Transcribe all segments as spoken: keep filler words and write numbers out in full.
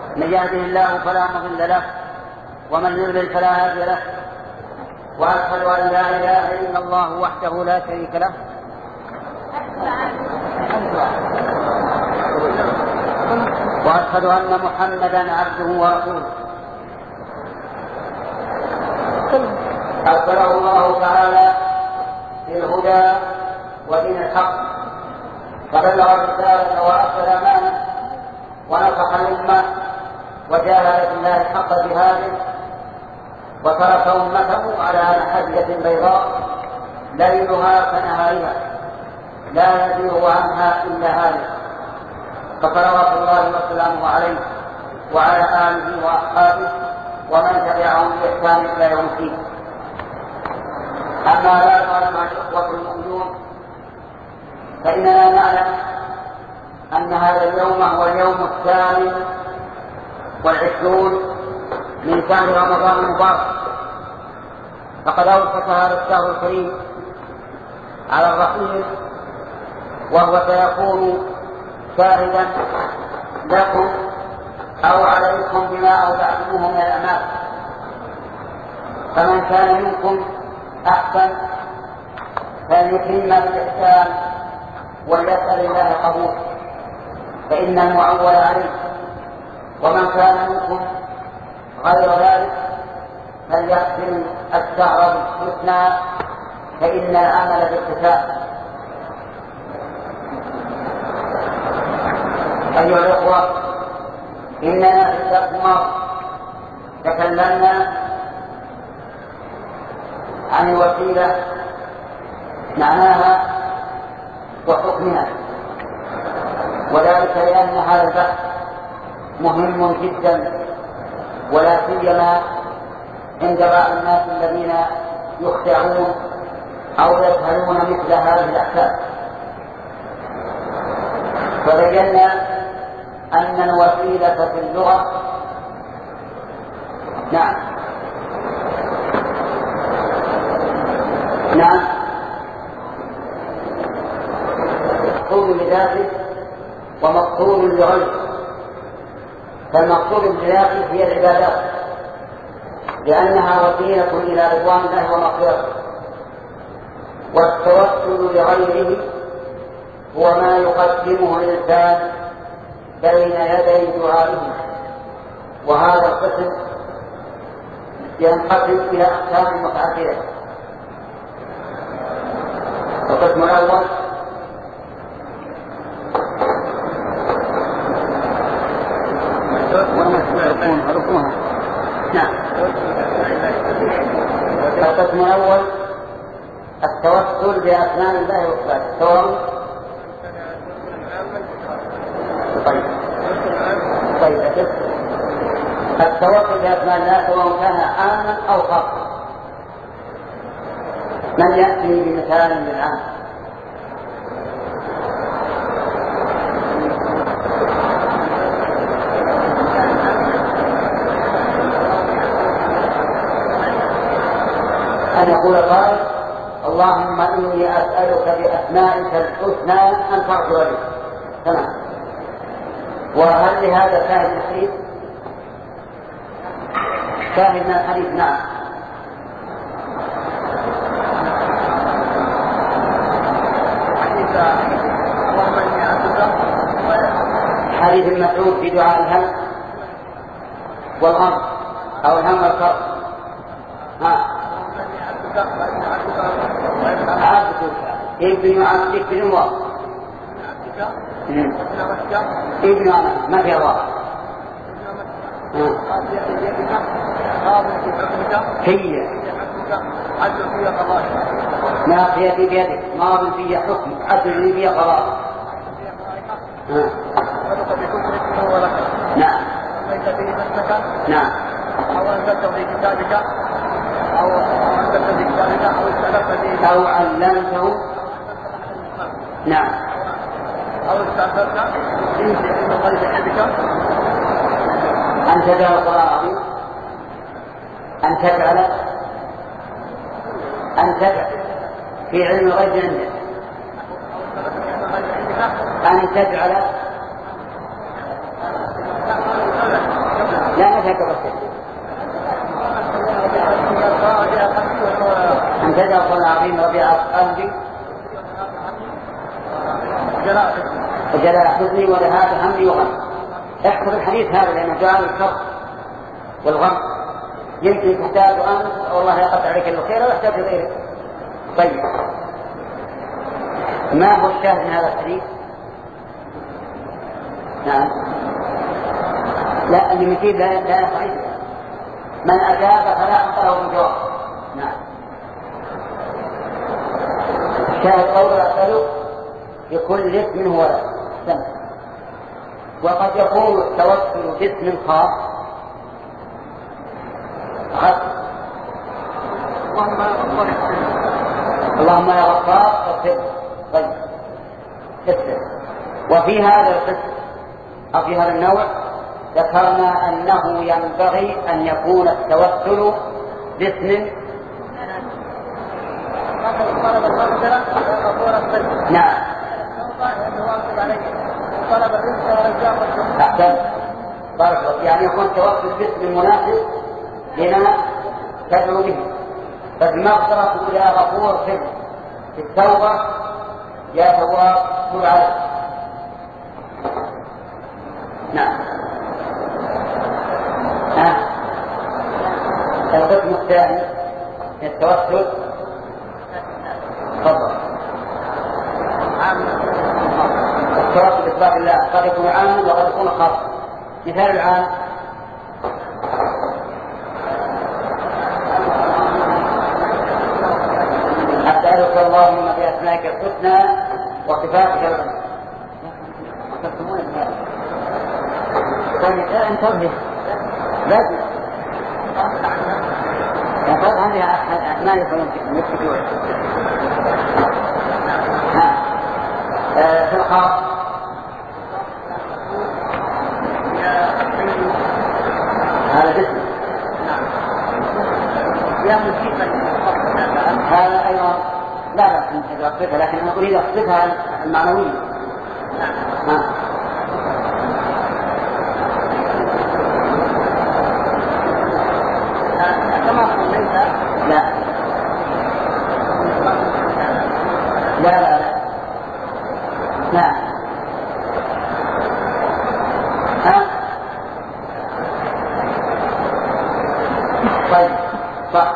من يهده الله فلا مضل له ومن يضلل فلا هادي له، وأشهد أن لا إله إلا الله وحده لا شريك له وأشهد أن محمدا عبده ورسوله أرسله الله تعالى بالهدى ودين الحق، فبلغ الرسالة وأدى الأمانة ونصح الأمة وجاهد في الله حق جهاده، وترك أمته على محجة بيضاء ليلها كنهارها لا يزيغ عنها إلا هالك، فصلوات الله وسلامه عليه وعلى آله وأصحابه ومن تبعهم بإحسان إلى يوم الدين. أما بعد، مع الإخوة المؤمنون، فإننا نعلم أن هذا اليوم هو اليوم الثامن والعشرون من شهر رمضان المبارك، فقد أوشك هذا الشهر الكريم على الرحيل، وهو سيكون شاهدا لكم أو عليكم بما أودعتموه من الأمانة. فمن كان منكم أحسن فليكرم بالإحسان وليسأل الله قبول، فإن المعول عليه. ومن كان منكم غير ذلك فليختم الشهر بالحسنى، فإن العمل بالكتاب. أيها الأخوة، إننا في الدرس الماضي تكلمنا عن الوسيلة معناها وحكمها، وذلك لأن هذا البحث مهم جدا، ولا سيما عند بعض الناس الذين يخدعون أو يجهلون مثل هذه الأحكام. فبينا أن الوسيلة في اللغة نعم نعم مقصود لذاته ومقصود لغيره. فالمقصود لذاته هي العبادات، لأنها وسيلة إلى رضوان الله ومغفرته، والتوسل لغيره هو ما يقدمه الإنسان بين يدي دعائه. وهذا القسم ينقسم إلى أقسام متعددة. القسم الأول نعم القسم الأول التوسل بأسماء الله وصفاته، سواء طيب طيب التوسل بأسماء الله سواء كان عاما أو خاصا. من يأتي بمثال للعام؟ أن يقول قائل: اللهم إني أسألك بأسمائك الحسنى أن تغفر لي. تمام. وهل لهذا شاهد الحديث؟ شاهد من الحديث؟ نعم. حديث المسعود في دعاء الهم والغم أو الهم والكرب. ها عبدك ابن عبدك بن الله ابن عبدك ما في الله هي ناقية بيدك ماض في حكم عدل في قضاء. نعم نعم أو أنزلته في كتابك أو أنزلته في كتابك أو استأثرت به أو علمته. نعم أو استأثرت به في علم الغيب عندك أن تجعل القرآن العظيم أن تجعل أن تجعل في علم الغيب عندك أن تجعل لا ما تذكر السجن أن تجعل القرآن العظيم ربيع قلبي وجلاء حزني وذهاب همي وغم. احفظ الحديث هذا لأنه جعل الحق والغم يمكن تحتاج أنت والله يقطع عليك الخير ويحتاج غيره. طيب ما هو الشاهد من هذا الحديث؟ نعم لا اللي مثير لا لا صحيح من أجاب فلا حق له بالجواب. نعم الشاهد قول أسأله بكل اسم هو سمع. وقد يكون التوسل باسم خاص خاص اللهم يا غفار اغفر. طيب اسم. وفي هذا القسم أو في هذا النوع ذكرنا أنه ينبغي أن يكون التوسل باسم نعم أحسن بارك. يعني يكون التوسل باسم مناسب لما تدعو به. فالمغفرة تقول يا غفور خذ، في التوبة يا تواب تب عليه. نعم ها القسم الثاني التوسل تفضل. التوسل بإثبات الله قد يكون عاما وقد يكون خاصا. مثال العام أسألك اللهم بأسمائك الحسنى وصفاتك العلى. لا انتبه لازم يقول هذه ما يفعلون يكتبون في الخاص هذا جسم هذا أيضا لا لا أصفتها لكن أنا أريد أصفتها المعنوية. لا لا لا لا لا ها طيب صح.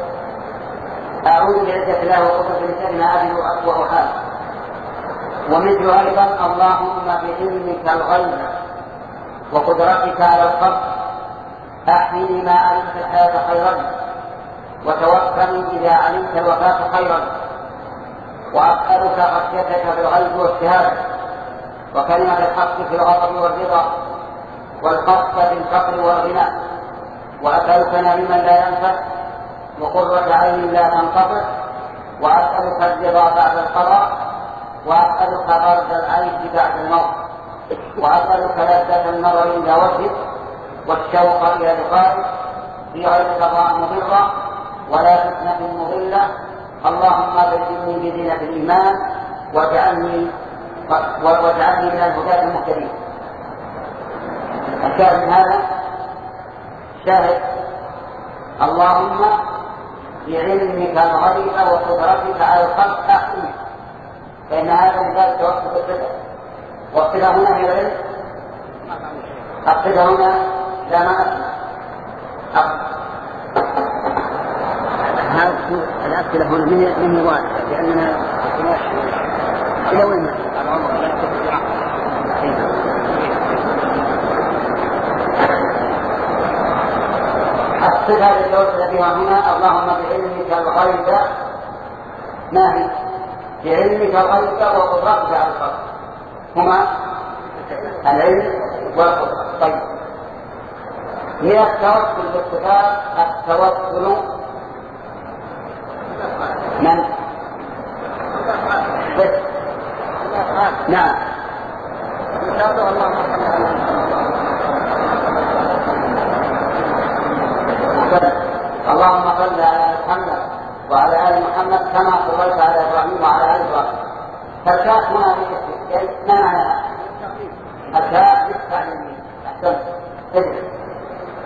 أعوذ بعزة الله وقدرة لسان ما أبي وأحال. ومثل أيضا اللهم بعلمك الغيب وقدرتك على الخلق أحيني ما علمت الحياة خيرا وتوفني إذا علمت الوفاة خيرا وأسألك خشيتك بالغيب والشهادة وكلمة الحق في الغضب والرضا والخف في الفقر والغنى وأسألك نعيما لا ينفد وقرة عين لا تنقطع وأسألك الرضا بعد القضاء وأسألك برد العيش بعد الموت وأسألك لذة النظر إلى وجهك والشوق إلى لقائك في غير قضاء مضرة ولا فتنة مضلة. اللهم زينني بزينة الإيمان واجعلني واجعلني من الهداة المهتدين. الشاهد من هذا شاهد اللهم بعلمك الغيب وقدرتك على الخلق أحسن، فإن هذا من باب توسط الصدق. والصدق هنا هي العلم، الصدق هنا لا ما هذه الأسئلة هنا من من الواحد لأننا إلى وين الصفة التوسل بها هنا اللهم بعلمك الغيب ما هي؟ بعلمك الغيب وقدرتك على الخلق هما العلم والقدرة. طيب من التوسل بالصفات التوسل من بس نعم اللهم صل على محمد وعلى آل محمد كما صليت على إبراهيم وعلى آل إبراهيم. فالكاف هنا ما معناها؟ الكاف للتعليم. أحسنت.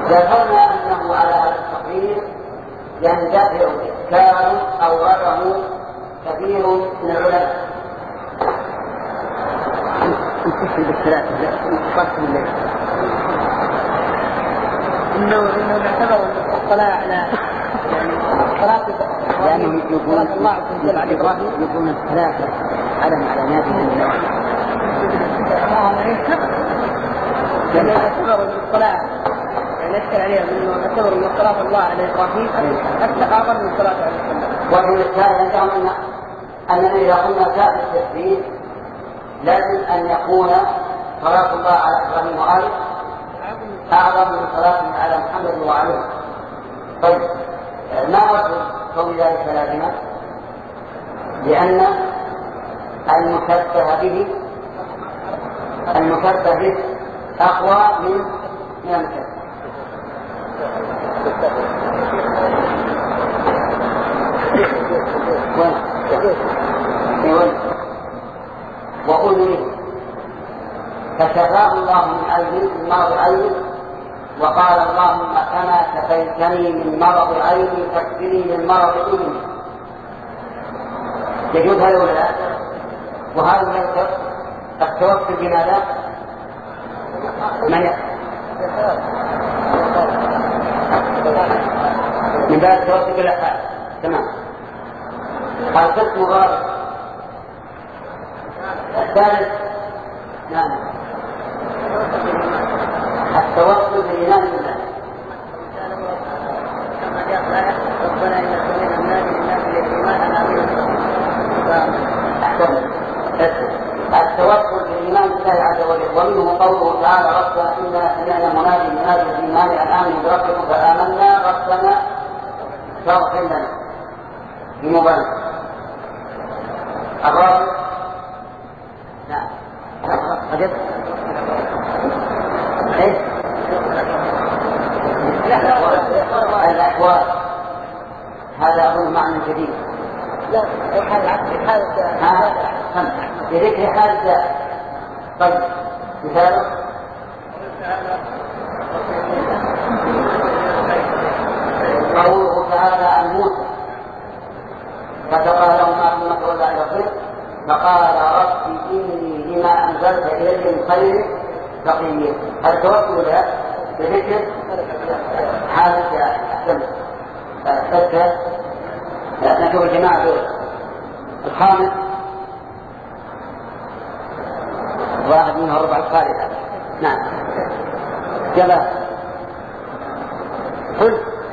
ذكرنا أنه على هذا التقرير يندفع إشكال أورده كثير من العلماء. نتصل بالثلاثة نتصل بالليل إنه إنه نعتبر الصلاة على يعني صلاة لأنهم يقولون الله عز وجل على إبراهيم يقولون الثلاثة علم على نادي الله. يعني نعتبر الصلاة نشكل عليها إنه نعتبر من صلاة الله على إبراهيم أكثر أعظم من صلاة على السلام. وفي الثالث عندهم أننا إذا قلنا كافر التشريف لازم أن يكون صلاة الله على إبراهيم وآله أعظم من صلاة على محمد وعليه. طيب ما وجه كون ذلك لازما؟ لأن المشبه به المشبه به أقوى من من المشبه. وقل لي فشفاه الله من عين من مرض عين وقال اللهم كما شفيتني من مرض عيني فاشفني من مرض اذني. يجوز هذا ولا لا؟ وهذا يذكر التوسل بماذا؟ من من باب التوسل بالافعال. تمام. القسم الرابع الثالث نعم التوسل بالإيمان بالله. ربنا إنك من الناس الناس بالإيمان أنا التوسل بالإيمان بالله عز وجل. ومنه قوله تعالى ربنا إننا سمعنا منادي ينادي بالإيمان أن آمنوا بربكم فآمنا ربنا فاغفر لنا بمبالغة. الرابع نعم أجل إيه الأحوال. هذا أظن معنى جديد. لا حال حال بذكر حال ذات. طيب مثال قوله تعالى عن موسى فتقال له ما ثم تولى إلى الخير فقال رب إني لما أنزلت إلي من خير فقير. هل توكل له بذكر حال ذات؟ أحسن. أحسن. نشوف الجماعة دول. الخامس واحد منها ربع الخالد. نعم جلال قل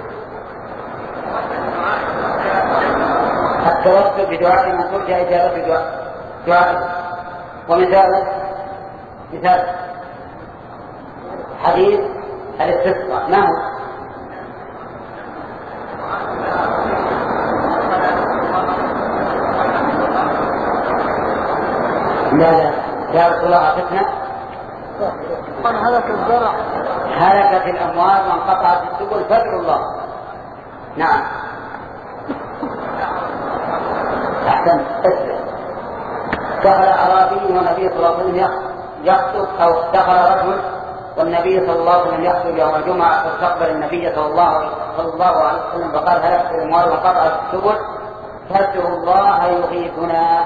التوسل بدعاء من ترجى إجابة دعاء دعاء. ومثال مثال حديث الاستسقاء ما هو؟ لا لا يا رسول الله فتنة هلك الزرع هلكت الأموال وانقطعت السبل فادعوا الله. نعم أحسن. دخل أعرابي والنبي صلى الله عليه وسلم يخطب أو دخل رجل والنبي صلى الله عليه وسلم يخطب يوم الجمعة فاستقبل النبي صلى الله صلى الله عليه وسلم فقال هلكت الأموال وانقطعت السبل فادعوا الله يغيثنا.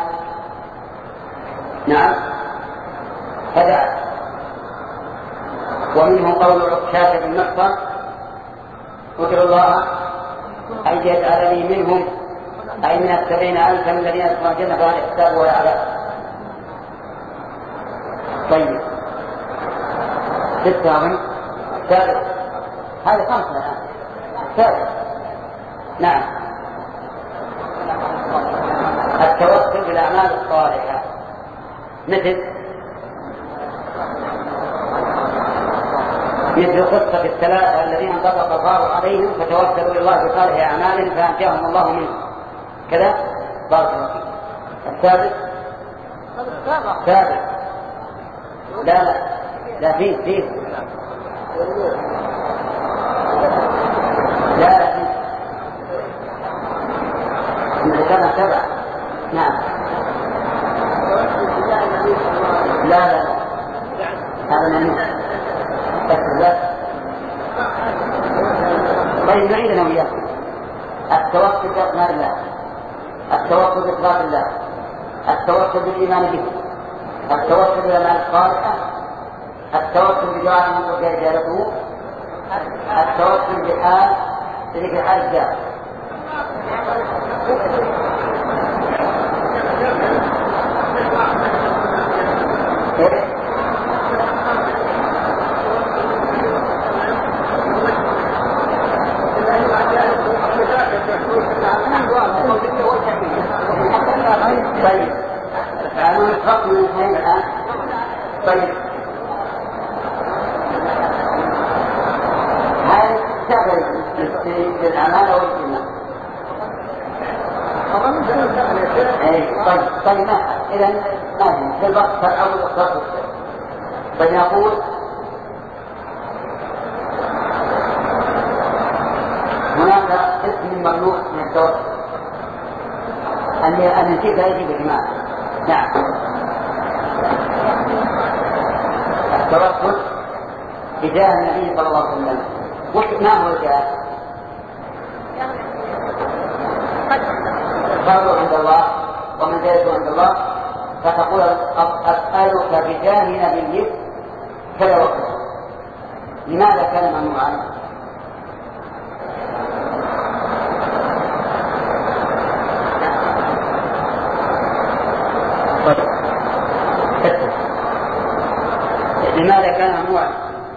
نعم فدعا. ومنه قول عكاشة بن محصن ادعوا الله أن يجعلني منهم أي من السبعين ألفا الذين يدخلون الجنة بغير حساب ولا عذاب. طيب ستة من ثالث هذه خمسة الآن ثالث. نعم التوسل بالأعمال الصالحة مثل مثل قصة الثلاثة الذين انطبق الله عليهم فتوسلوا إلى الله بصالح أعمال فأنجاهم الله منه كذا. بارك الله فيك. الثالث ثالث لا لا لا فيه فيه لا لا فيه ذكرنا سبع. نعم لا لا هذا من لا طيب نعيد أنا وياكم. التوكل بأسماء الله، التوكل بصفات الله، التوكل بالإيمان به، التوكل بالأعمال الصالحة، التوكل بدعاء من ترجى إجابته، التوكل بحال في حال الجاه. طيب تعالوا نتفق من الاثنين الآن. طيب هاي تشتغل للأعمال أو الجنة؟ طيب طيب ما إذا ما هي في الوقت أو الإخلاص. طيب نقول هناك اسم ممنوع من التوكل أن أن يجيب لا يجيب الإيمان. نعم التوكل بجاه النبي صلى الله عليه وسلم. ما هو الجاه؟ فرض عند الله ومنزلته عند الله، فتقول أسألك بجاه نبيك كذا وكذا. لماذا كان ممنوعا؟ لماذا كان ممنوعا؟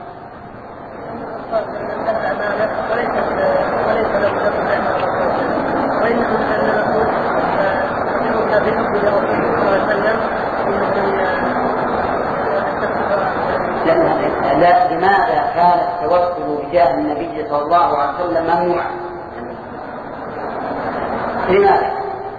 لا، لماذا كان التوكل بجاه النبي صلى الله عليه وسلم ممنوعا؟ لماذا؟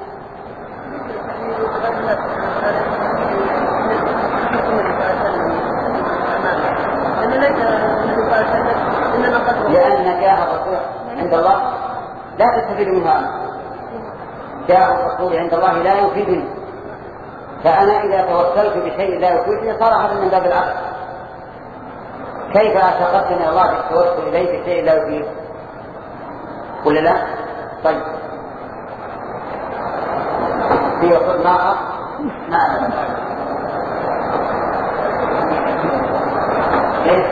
لأن جاه الرسول عند الله لا تستفيد منها. جاه الرسول عند الله لا يفيدني، فأنا إذا توكلت بشيء لا يفيدني صار هذا من باب العقل. كيف أتقدم إلى الله بالتوكل إليه بشيء لا يفيد ولا لا؟ طيب في وصول آخر؟ نعم. ليش؟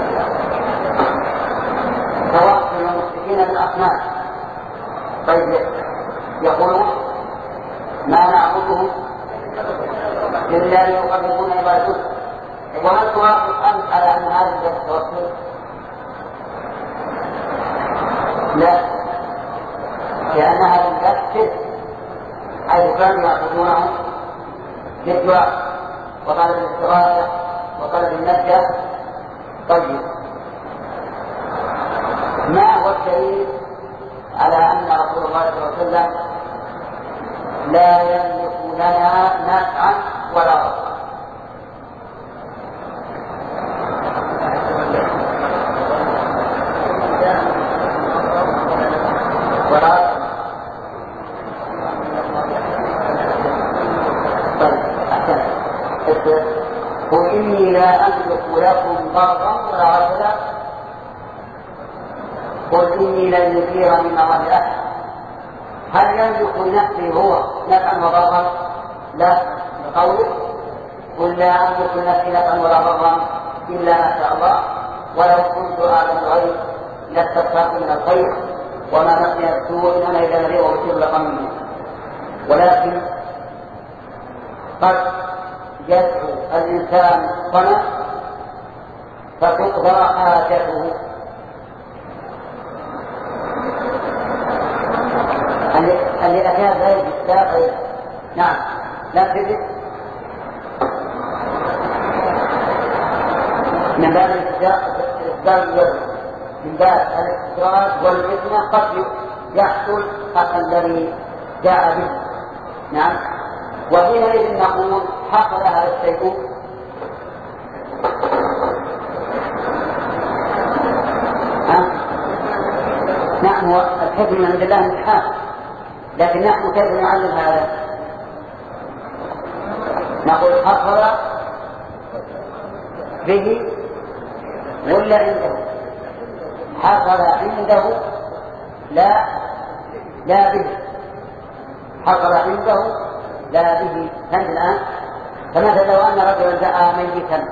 توكل المشركين بالأصنام. طيب يقولون ما نعبدهم إلا ليقربونا إلى الجزء. وهل توافق أنت على أن هذا هو التوكل؟ لا، لأن هذا الشرك حيث كانوا يعبدونه للدعاء وطلب الاستغاثة وطلب النجاة. طيب ما هو الدليل على أن رسول الله صلى الله عليه وسلم لا يملك لنا نفعا ولا ضرا؟ قل إني لا أملك لكم ضرا ولا رشدا. قل إني لن يثير من الله أحد. هل يملك لنفسه هو نفعا وضرا؟ لا، بقوله قل لا أملك لنفسي نفعا ولا ضرا إلا ما شاء الله ولو كنت أعلم الغيب لاستكثرت من الخير وما مسني السوء إنما إذا نذير وبشير لقوم. ولكن قد يدعو الإنسان صنع فتقضى حاجته. اللي أتاه غير بالساقي نعم لا تجد من باب الإسلام من باب الاستدراج والفتنة قد يحصل حق الذي جاء به. نعم، وحينئذ نقول حصل هذا الشيء نعم هو الحكم من عند الله امتحان، لكن نحن كيف نعلم هذا؟ نقول حصل به ولا عنده؟ حصل عنده لا لا به، حصل عنده لا به. فهمت الآن؟ فمثلا لو أن رجلا دعا ميتا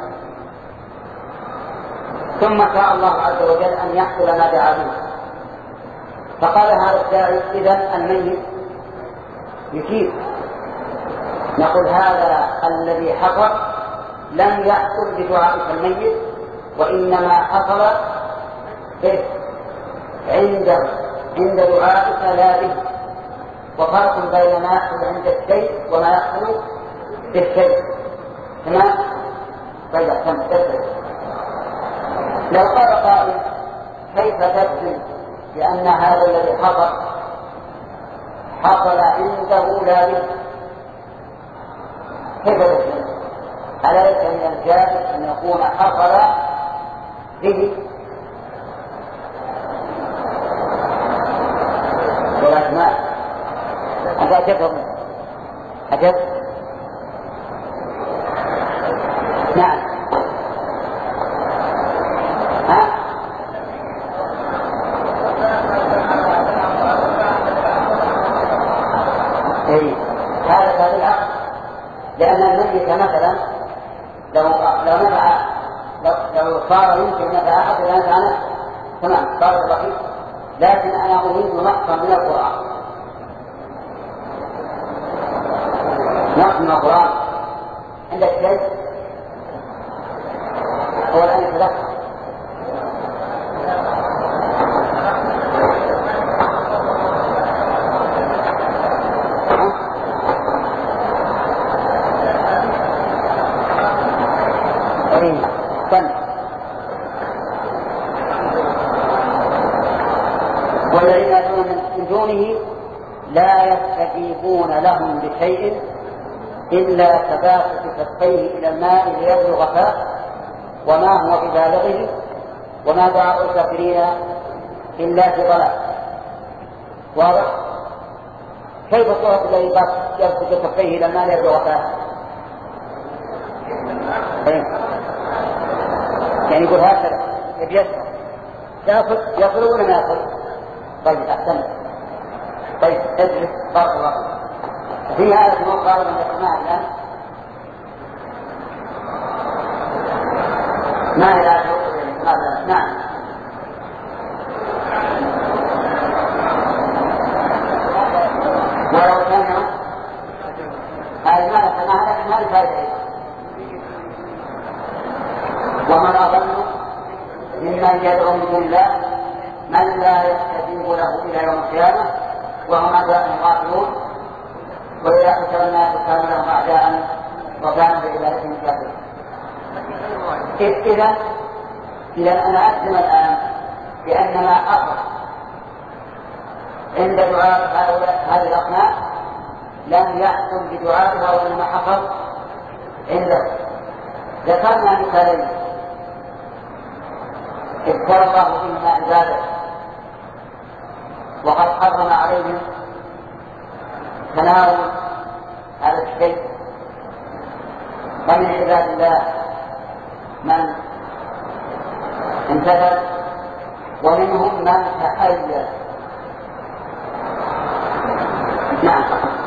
ثم شاء الله عز وجل أن يحصل ما دعا به، فقال هذا الداعي إذن الميت يجيب، نقول هذا الذي حصل لم يحصل بدعائك الميت، وإنما حصل عند عند دعائك لا به. وفرق بين ما يحصل عند الشيء وما يحصل بالشيء. تمام؟ طيب أحسن تدري. لو قال قائل كيف تدري بأن هذا الذي حصل حصل عنده لا به؟ كيف تدري؟ أليس من الجائز أن يكون حصل به ولا ما؟ أنت أجبهم أجب؟ نعم. ها؟ إيه هذا هذا العقل، لأن الميت مثلا لو لو نفع لو, لو صار يمكن نفع أحد لا نفع نفسه تمام صار الرحيم، لكن أنا أريد نقصا من القرآن، نقص من القرآن عندك شيء هو الآن يتذكر. والذين يدعون من دونه لا يستجيبون لهم بشيء إلا تباسط كفيه إلى الماء ليبلغ فاه وما هو ببالغه وما دعاء الكافرين إلا في ضلال. واضح؟ كيف صورة الذي يبسط كفيه إلى الماء ليبلغ فاه؟ يعني يقول هكذا يبيسر يأخذ يأخذ ولا ما يأخذ؟ طيب أحسن. طيب اجلس بارك الله في هذا الموقع من ذكرناه الآن ما هي هذا؟ نعم. ولو كان هذه ما ذكرناها لكن هذه فائدة. ومن أضل ممن يدعو من دون الله من لا يستجيب له إلى يوم القيامة وهم أعداء غافلون وإذا حشر الناس كانوا لهم أعداء وكانوا بعبادتهم كافرين. إذا إذا أنا أجزم الآن بأن ما حصل عند دعاء هؤلاء هذه الأصنام لم يحصل بدعائها وإنما حصل عنده. ذكرنا مثالين اذكر الله فيهما عباده وقد حرم عليهم تناول هذا الشيء، ومن عباد الله من امتثل ومنهم من تحير. نعم.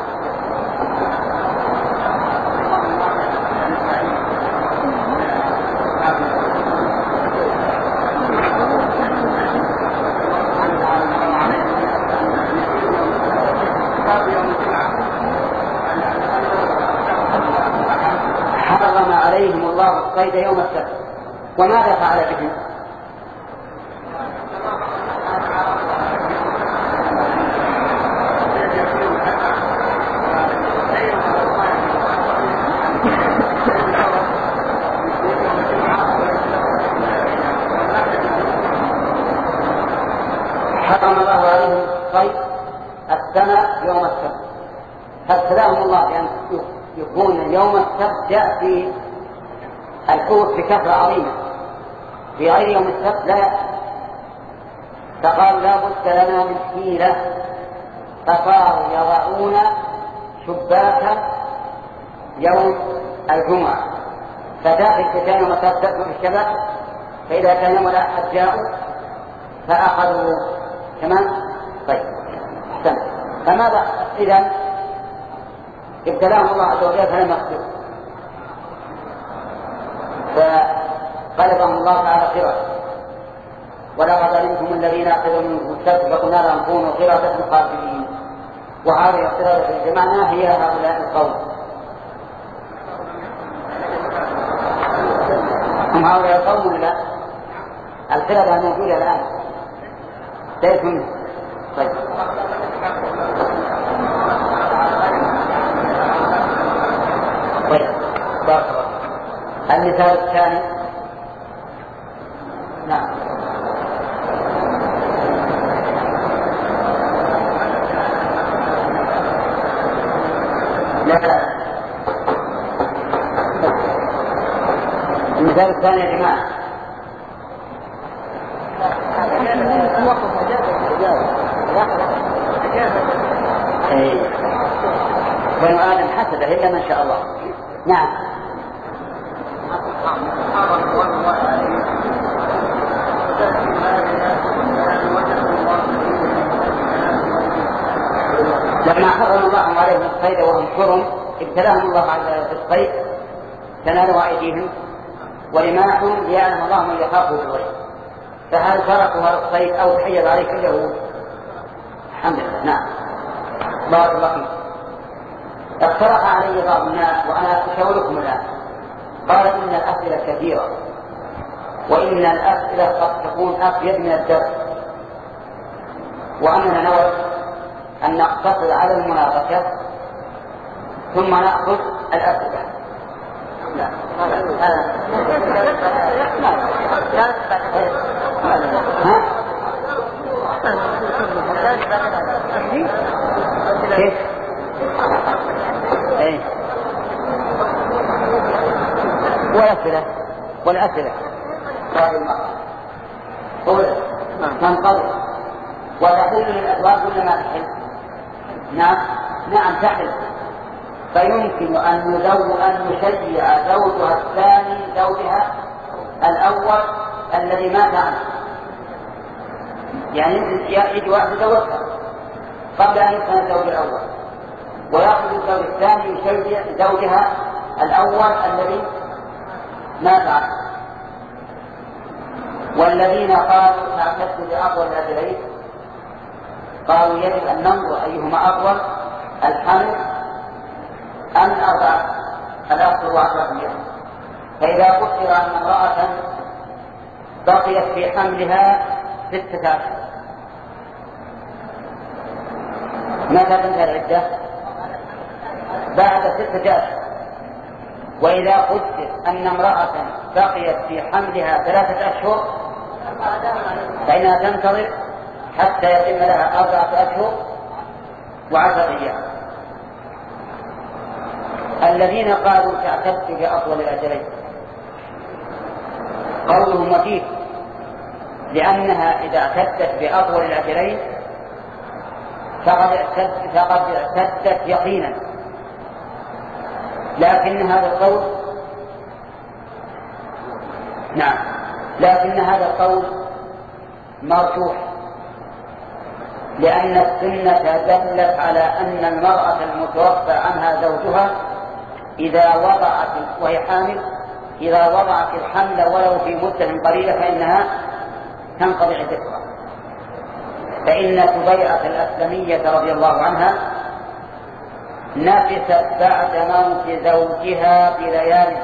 حرم عليهم الله الصيد يوم السبت، وماذا فعل بهم؟ حرم الله عليهم الصيد السمك يوم السبت، فابتلاهم الله بأن يكون يوم السبت جاء في الحوت بكثرة عظيمة، في غير يوم السبت لا يأتي، فقال لا بد لنا من حيلة، فصاروا يضعون شباكا يوم الجمعة، فداخل كان يوم السبت تأكل الشبك، فإذا كان يوم الأحد جاءوا فأخذوا كمان طيب احسن. فماذا إذا ابتلاهم الله عز وجل فلم يقدروا فقلبهم الله تعالى قردة. ولقد علمتم الذين اخذوا منكم السبت فقلنا لهم كونوا قردة خاسئين. وهذه القردة جمعنا هي هؤلاء القوم. هم هؤلاء القوم ولا لا؟ القردة موجودة الآن ليس منه. طيب طيب بارك الله. المثال الثاني نعم لا لا المثال الثاني يا جماعة ايه بنو آدم حسده إلا ما شاء الله. نعم لما حرم الله عليهم الصيد وهم حرم ابتلاهم الله على الصيد تنالوا أيديهم ورماحهم ليعلم الله من يخافه بالغيب. فهل تركوا هذا الصيد أو تحيز عليه اليهود؟ الحمد لله. نعم بارك الله فيكم. اقترح علي بعض الناس وأنا أشاوركم الآن قال إن الأسئلة كثيرة وإن الأسئلة قد تكون أفيد من الدرس وأننا نود أن نقتصر على المناقشة ثم نأخذ الأسئلة. لا كيف؟ ايه والأسئلة والأسئلة قول تنقضي وتحل للأزواج كل ما تحل. نعم نعم تحل. فيمكن أن يزوج أن يشيع زوجها الثاني زوجها الأول الذي مات عنه. يعني يجي واحد يزوجها قبل أن يكون الزوج الأول ويأخذ الزوج الثاني يشيع زوجها الأول الذي مات عنه. والذين قالوا تعتد بأطول الأجلين قالوا يجب أن ننظر أيهما أطول الحمل أم الأربعة الأشهر وعشرة أيام. فإذا قدر أن امرأة بقيت في حملها ستة أشهر متى تنتهي العدة؟ بعد ستة أشهر. وإذا قدر أن امرأة بقيت في حملها ثلاثة أشهر فإنها تنتظر حتى يتم لها أربعة أشهر وعشرة أيام. الذين قالوا تعتد بأطول الأجلين قولهم وجيه لأنها إذا اعتدت بأطول الأجلين فقد اعتدت يقينا. لكن هذا القول نعم لكن هذا القول مرجوح لأن السنة دلت على أن المرأة المتوفى عنها زوجها إذا وضعت وهي حامل إذا وضعت الحمل ولو في مدة قليلة فإنها تنقضي عدتها. فإن سبيعة الأسلمية رضي الله عنها نفست بعد موت زوجها بليالي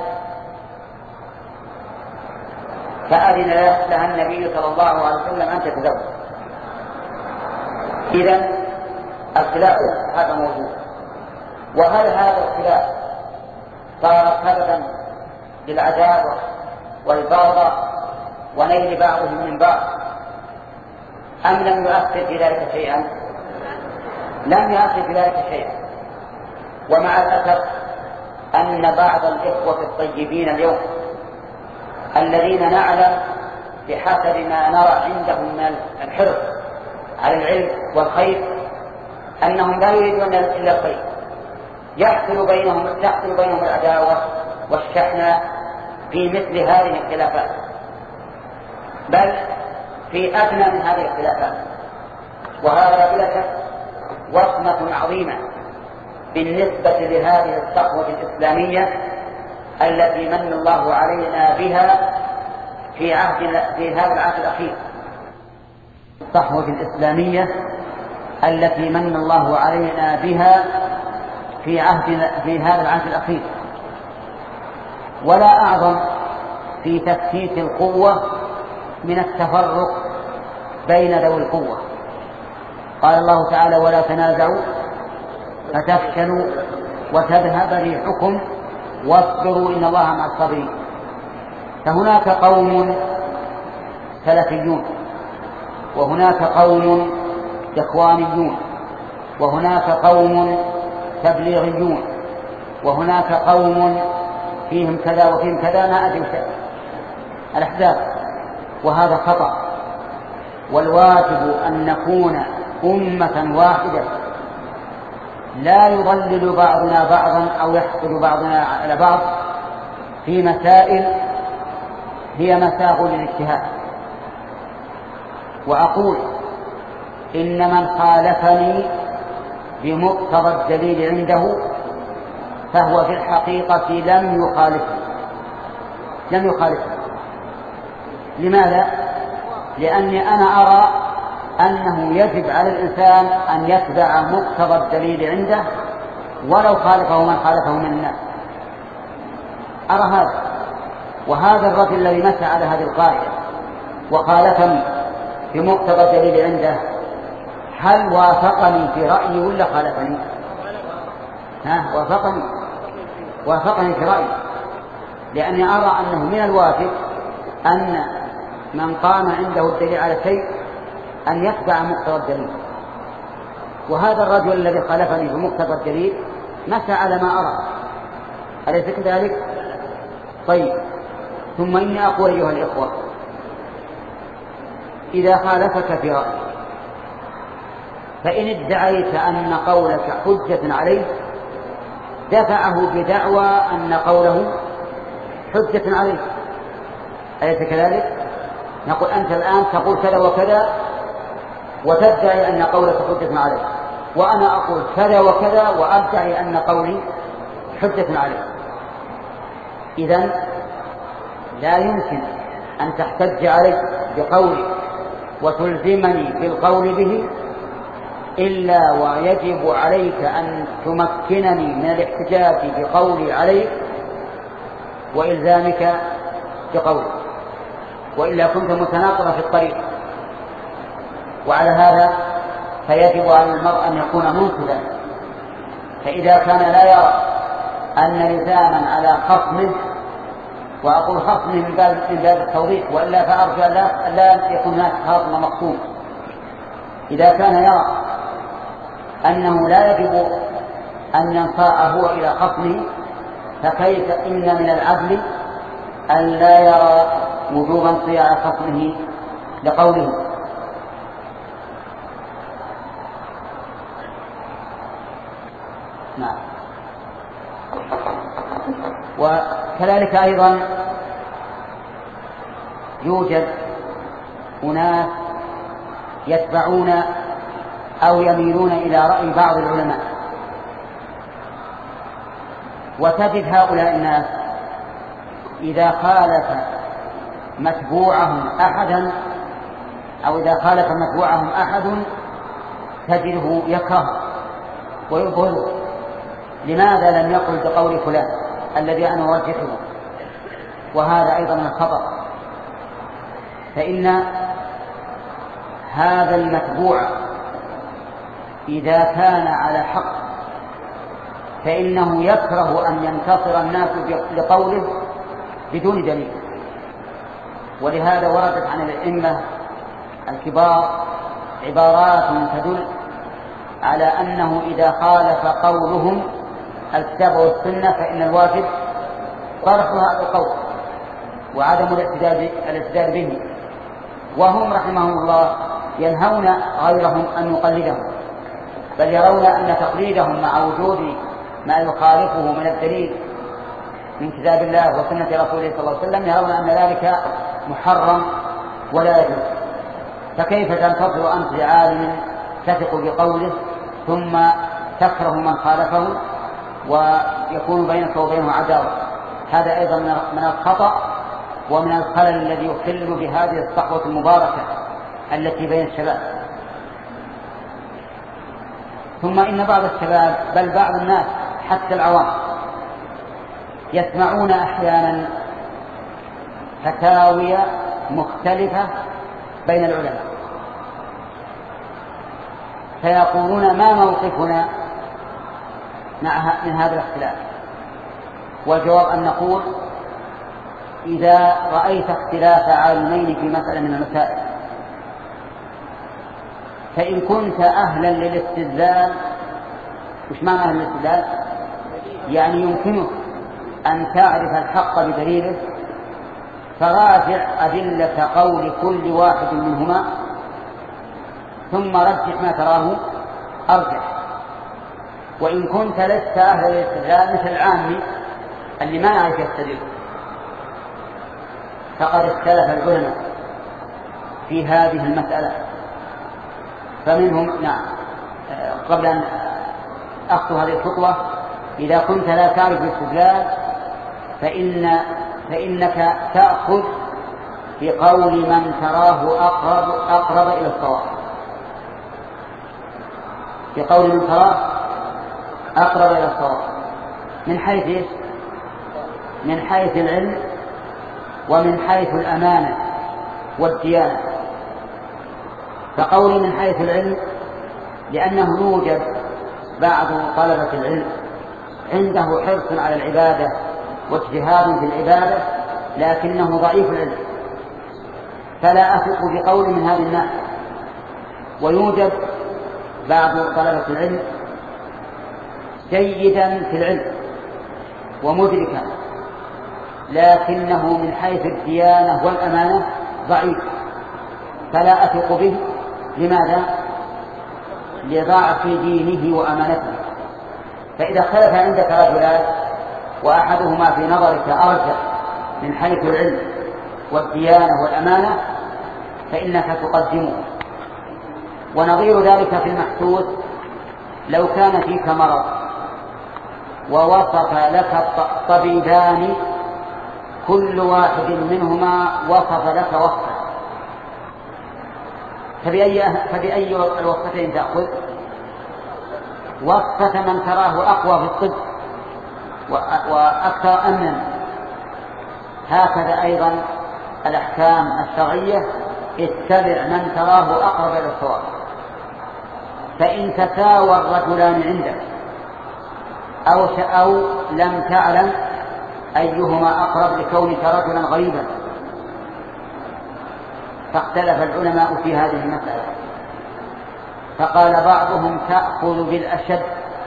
فأذن لها النبي صلى الله عليه وسلم أن تتزوج. إذن الخلاف هذا موجود. وهل هذا الخلاف صار سببا للعداوة والبغضاء ونيل بعضهم من بعض أم لم يؤثر في ذلك شيئا؟ لم يؤثر في ذلك شيئا. ومع الأسف أن بعض الإخوة الطيبين اليوم الذين نعلم بحسب ما نرى عندهم من الحرص على العلم والخير أنهم لا يريدون إلا الخير يحصل بينهم تحصل بينهم العداوة والشحنة في مثل هذه الخلافات بل في أدنى من هذه الخلافات. وهذا بلا شك وصمة عظيمة بالنسبة لهذه الصحوة الإسلامية التي من الله علينا بها في عهد في هذا العهد الأخير. الصحوة الإسلامية التي من الله علينا بها في عهد في هذا العهد الأخير، ولا أعظم في تفكيك القوة من التفرق بين ذوي القوة. قال الله تعالى: ولا تنازعوا فتفشلوا وتذهب ريحكم واصبروا إن الله مع الصابرين. فهناك قوم سلفيون، وهناك قوم إخوانيون، وهناك قوم تبليغيون، وهناك قوم فيهم كذا وفيهم كذا، ما أدري الأحزاب، وهذا خطأ. والواجب أن نكون أمة واحدة لا يضلل بعضنا بعضا أو يحقد بعضنا على بعض في مسائل هي مساغ للاجتهاد. وأقول إن من خالفني بمقتضى الدليل عنده فهو في الحقيقة لم يخالفني لم يخالفني لماذا؟ لأني أنا أرى أنه يجب على الإنسان أن يتبع مقتضى الدليل عنده ولو خالفه من خالفه من الناس. أرى هذا. وهذا الرجل الذي مشى على هذه القاعدة وخالفني بمقتضى الدليل عنده، هل وافقني في رأيي ولا خالفني؟ ها وافقني وافقني في رأيي، لأني أرى أنه من الواجب أن من قام عنده الدليل على شيء أن يتبع مقتضى الدليل. وهذا الرجل الذي خالفني بمقتضى الدليل مشى على ما أرى، أليس كذلك؟ طيب، ثم إني أقول أيها الإخوة، إذا خالفك في رأيك فإن ادعيت أن قولك حجة عليه دفعه بدعوى أن قوله حجة عليه، أليس كذلك؟ نقول أنت الآن تقول كذا وكذا وتدعي أن قولك حجة عليه، وأنا أقول كذا وكذا وأدعي أن قولي حجة عليه. إذن لا يمكن أن تحتج علي بقولي وتلزمني بالقول به إلا ويجب عليك أن تمكنني من الاحتجاج بقولي عليك وإلزامك بقولي، وإلا كنت متناقضا في الطريق. وعلى هذا فيجب على المرء أن يكون منصفا، فإذا كان لا يرى أن لزاما على خصمه، وأقول خصمه من باب التوضيح وإلا فأرجو أن لا يكون هناك خصم مقصود، إذا كان يرى أنه لا يجب أن ينصاع هو إلى خصمه، فكيف إن من العدل أن لا يرى وجوبا صياع خصمه لقوله. نعم. وكذلك أيضا يوجد أناس يتبعون أو يميلون إلى رأي بعض العلماء، وتجد هؤلاء الناس إذا خالف متبوعهم أحدا أو إذا خالف متبوعهم أحد تجده يكره ويبغضه. لماذا لم يقل بقول فلان الذي أنا أرجحه؟ وهذا أيضا من الخطأ، فإن هذا المتبوع إذا كان على حق فإنه يكره أن ينتصر الناس لقوله بدون دليل. ولهذا وردت عن الأئمة الكبار عبارات تدل على أنه إذا خالف قولهم الكتاب والسنة فإن الواجب طرح هذا القول وعدم الاعتداد به، وهم رحمهم الله ينهون غيرهم أن يقلدهم، بل يرون أن تقليدهم مع وجود ما يخالفه من الدليل من كتاب الله وسنة رسوله صلى الله عليه وسلم، يرون أن ذلك محرم ولا يجوز. فكيف تنتصر أنت لعالم تثق بقوله ثم تكره من خالفه ويكون بينك وبينه عداوة. هذا أيضا من الخطأ ومن الخلل الذي يخل بهذه الصحوة المباركة التي بين الشباب. ثم إن بعض الشباب بل بعض الناس حتى العوام يسمعون أحيانا فتاوي مختلفة بين العلماء فيقولون ما موقفنا من هذا الاختلاف؟ والجواب أن نقول إذا رأيت اختلاف عالمين في مسألة من المسائل فإن كنت أهلا للاستدلال. وش معنى أهل الاستدلال؟ يعني يمكنك أن تعرف الحق بدليله فراجع أدلة قول كل واحد منهما ثم رجح ما تراه أرجح. وإن كنت لست أهلا للاستدلال مثل العامي اللي ما يعرف يستدل فقد اختلف العلماء في هذه المسألة. فمنهم نعم قبل أن أخذ هذه الخطوة إذا كنت لا تعرف الاستدلال فإن فإنك تأخذ بقول من تراه أقرب, أقرب إلى الصواب بقول من تراه أقرب إلى الصواب من حيث إيش؟ من حيث العلم ومن حيث الأمانة والديانة. فقولي من حيث العلم لأنه يوجد بعض طلبة العلم عنده حرص على العبادة واجتهاد في العبادة لكنه ضعيف العلم فلا أثق بقول من هذه الناس. ويوجد بعض طلبة العلم جيدا في العلم ومدركا لكنه من حيث الديانة والأمانة ضعيف فلا أثق به. لماذا؟ لضعف دينه وأمانته. فإذا اختلف عندك رجلان وأحدهما في نظرك أرجح من حيث العلم والديانة والأمانة فإنك تقدمه. ونظير ذلك في المحسوس لو كان فيك مرض ووصف لك طبيبان كل واحد منهما وصف لك وصفا فبأي, فبأي الوصفتين تأخذ؟ وصفة من تراه أقوى في الطب وأكثر أمنا. هكذا أيضا الأحكام الشرعية اتبع من تراه أقرب إلى الصواب. فإن تساوى الرجلان عندك أو, أو لم تعلم أيهما أقرب لكونك رجلا غريبا فاختلف العلماء في هذه المسألة فقال بعضهم تأخذ بالأشد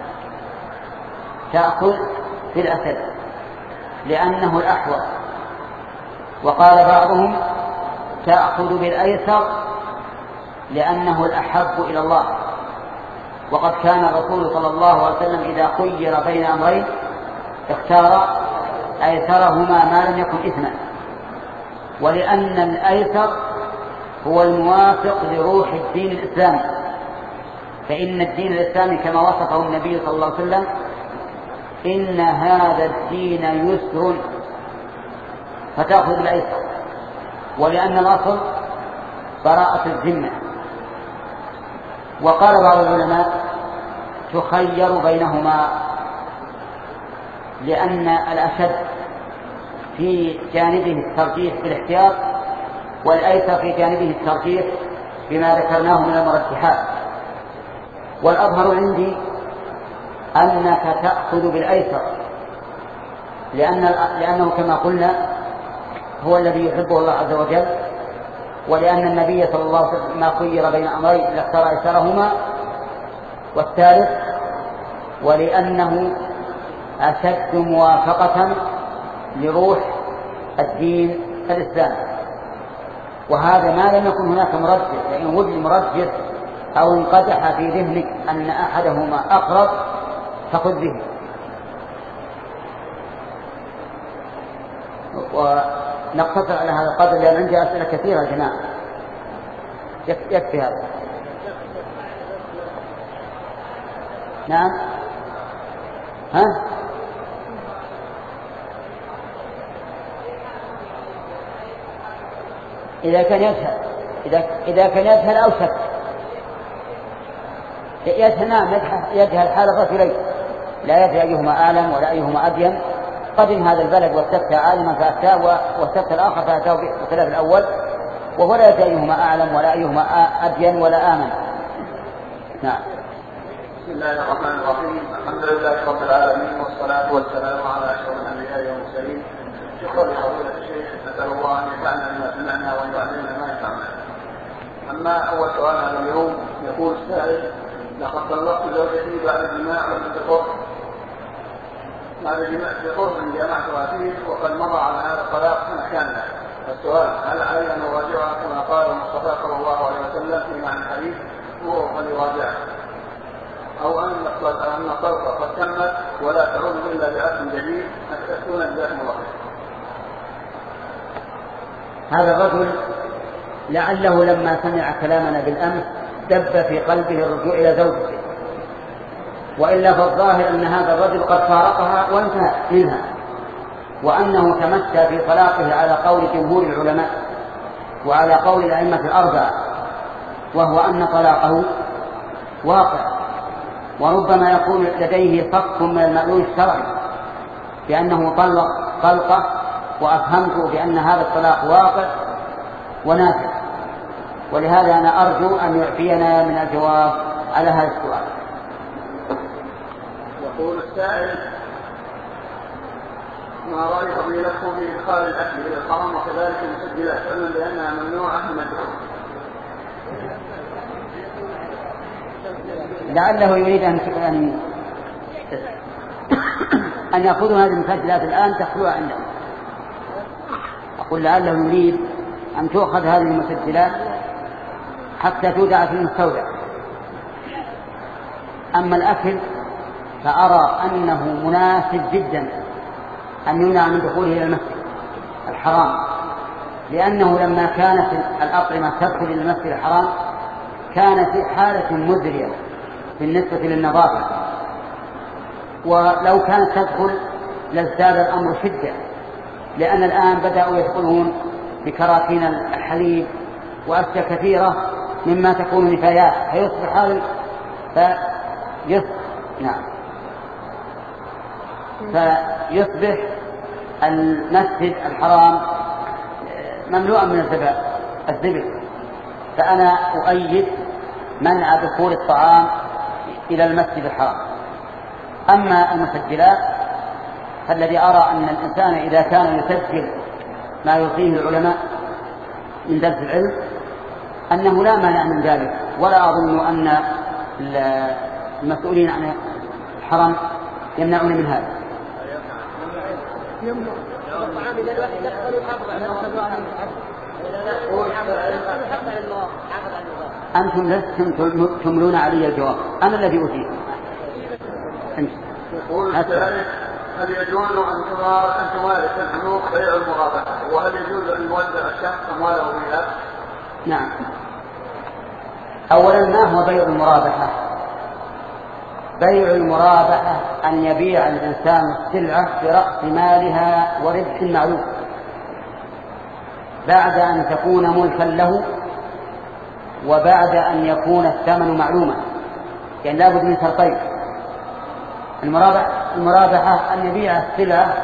تأخذ بالأشد لأنه الأحوط. وقال بعضهم تأخذ بالأيسر لأنه الأحب إلى الله. وقد كان الرسول صلى الله عليه وسلم إذا خير بين أمرين اختار أيسرهما ما لم يكن إثما. ولأن الأيسر هو الموافق لروح الدين الإسلامي فإن الدين الإسلامي كما وصفه النبي صلى الله عليه وسلم إن هذا الدين يسر فتأخذ بالأيسر. ولأن الأصل براءة الذمة. وقال بعض العلماء تخير بينهما لأن الأشد في جانبه الترجيح بالاحتياط والأيسر في جانبه الترجيح بما ذكرناه من المرجحات. والأظهر عندي أنك تأخذ بالأيسر لأن لأنه كما قلنا هو الذي يحبه الله عز وجل ولأن النبي صلى الله عليه وسلم ما خير بين أمرين لاختار أيسرهما. والثالث ولأنه أشد موافقة لروح الدين الإسلامي. وهذا ما لم يكن هناك مرجح لأن وجد مرجح أو انقدح في ذهنك أن أحدهما أقرب فخذ به. ونقتصر على هذا القدر لأن عندي أسئلة كثيرة يا جماعة. يكفي هذا. نعم. ها؟ إذا كان يسهل إذا إذا كان يسهل أو شك يسهل. نعم يجهل حال الرجلين لا يدري أيهما أعلم ولا أيهما أدين. قدم هذا البلد واستفتى عالما فأفتاه واستفتى الآخر فأتاه بخلاف الأول وهو لا يدري أيهما أعلم ولا أيهما أدين ولا آمن. نعم. بسم الله الرحمن الرحيم. الحمد لله رب العالمين والصلاة والسلام على أشرف الأنبياء والمرسلين. شكرا لفضيلة الشيخ، نسأل الله أن ينفعنا بما سمعنا وأن يعلمنا ما ينفعنا. أما أول سؤال هذا اليوم يقول السائل: لقد طلقت زوجتي بعد الجماع ولم تطر بعد الجماع بقرب جمعتها فيه وقد مضى على هذا الطلاق سنة كاملة. السؤال: هل علي أن أراجعها كما قال المصطفى صلى الله عليه وسلم في معنى الحديث مره فليراجعها، أو أن الطلقة قد تمت ولا تعود إلا بعقد جديد؟ أتكتون جزاكم الله خير. هذا الرجل لعله لما سمع كلامنا بالأمس دب في قلبه الرجوع إلى زوجته، وإلا فالظاهر أن هذا الرجل قد فارقها وانتهى منها، وأنه تمشى في طلاقه على قول جمهور العلماء وعلى قول الأئمة الأربعة، وهو أن طلاقه واقع، وربما يكون لديه صف من المألول الشرعي بأنه طلق طلقة وأفهمته بأن هذا الطلاق واقع ونافع، ولهذا أنا أرجو أن يعطينا من الجواب على هذا السؤال. يقول السائل: ما رأي فضيلتكم في إدخال الأكل إلى الحرم وكذلك المسجلات، علما بأنها ممنوعة من الدخول؟ لعله يريد أن أن أن يأخذوا هذه المسجلات الآن تخلوها عنده. أقول لعله يريد أن تؤخذ هذه المسجلات حتى تودع في المستودع. أما الأكل فأرى أنه مناسب جدا أن يمنع من دخوله إلى المسجد الحرام، لأنه لما كانت الأطعمة تدخل إلى المسجد الحرام كانت في حالة مزرية بالنسبة للنظافة، ولو كانت تدخل لازداد الأمر شدة، لأن الآن بدأوا يدخلون بكراتين الحليب وأشياء كثيرة مما تكون نفايات فيصبح هذا فيصبح نعم فيصبح المسجد الحرام مملوءا من الزبل. فأنا أؤيد منع دخول الطعام إلى المسجد الحرام. أما المسجلات فالذي أرى أن الإنسان إذا كان يسجل ما يعطيه العلماء من درس العلم أنه لا مانع من ذلك، ولا أظن أن المسؤولين عن الحرم يمنعون من هذا. أنتم لستم تملون علي الجواب، أنا الذي أجيب. يقول السائل: هل يجوز أن تمارس البنوك بيع المرابحة، وهل يجوز أن يودع الشخص أمواله بها؟ نعم. أولا، ما هو بيع المرابحة؟ بيع المرابحة أن يبيع الإنسان السلعة برأس مالها وربح معلوم بعد أن تكون ملكا له وبعد أن يكون الثمن معلوما، يعني لا بد من شرطين. المرابحة, المرابحة أن يبيع السلعة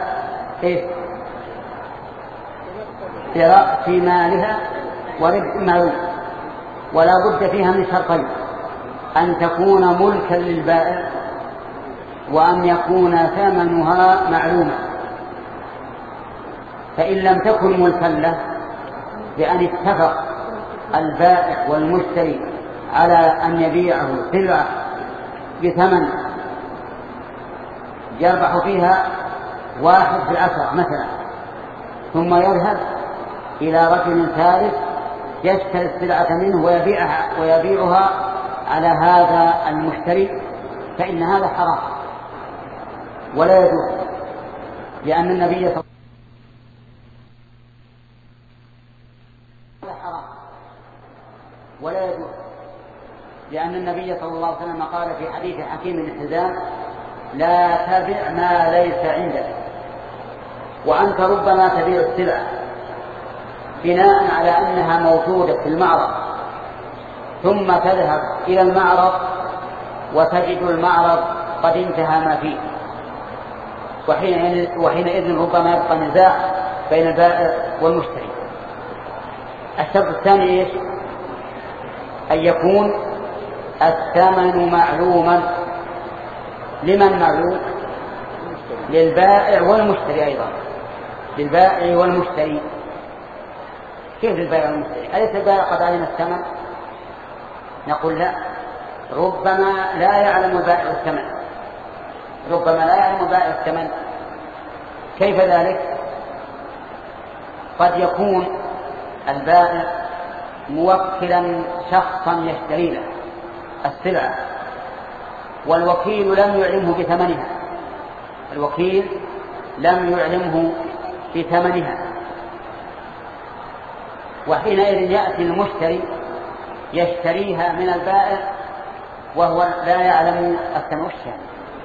برأس مالها وربح معلوم، ولا بد فيها من شرطين: أن تكون ملكا للبائع وأن يكون ثمنها معلوما. فإن لم تكن ملكا له بأن اتفق البائع والمشتري على أن يبيعه سلعة بثمن يربح فيها واحد في العشرة مثلا، ثم يذهب إلى رجل ثالث يشتري السلعة منه ويبيعها, ويبيعها على هذا المشتري، فإن هذا حرام ولا يجوز، لأن النبي صلى الله عليه وسلم حرام ولا يجوز. لأن النبي صلى الله عليه وسلم قال في حديث حكيم بن حزام: لا تبع ما ليس عندك. وأنت ربما تبيع السلعة بناء على أنها موجودة في المعرض، ثم تذهب إلى المعرض وتجد المعرض قد انتهى ما فيه، وحينئذ ربما يبقى نزاع بين البائع والمشتري. الشرط الثاني إيش؟ أن يكون الثمن معلوما. لمن معلوم؟ للبائع والمشتري أيضا، للبائع والمشتري. كيف للبائع والمشتري؟ أليس البائع قد علم الثمن؟ نقول لا، ربما لا يعلم البائع الثمن، ربما لا يعلم البائع الثمن. كيف ذلك؟ قد يكون البائع موكلا شخصا يشتري له السلعة، والوكيل لم يعلمه بثمنها، الوكيل لم يعلمه بثمنها، وحينئذ يأتي المشتري يشتريها من البائع وهو لا يعلم الثمن. والشيء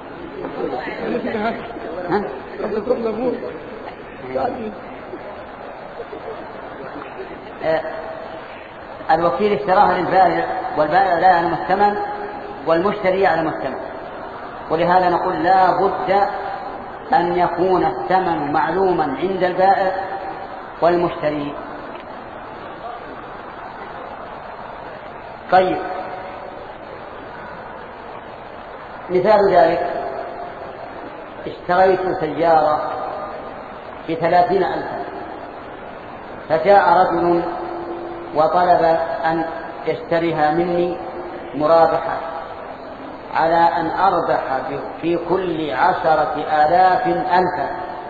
الوكيل اشتراها للبائع والبائع لا يعلم الثمن والمشتري يعلم الثمن، ولهذا نقول لا بد أن يكون الثمن معلوما عند البائع والمشتري. طيب، مثال ذلك: اشتريت سيارة بثلاثين ألفا، فجاء رجل وطلب أن يشتريها مني مرابحة على أن أربح في كل عشرة آلاف ألفا،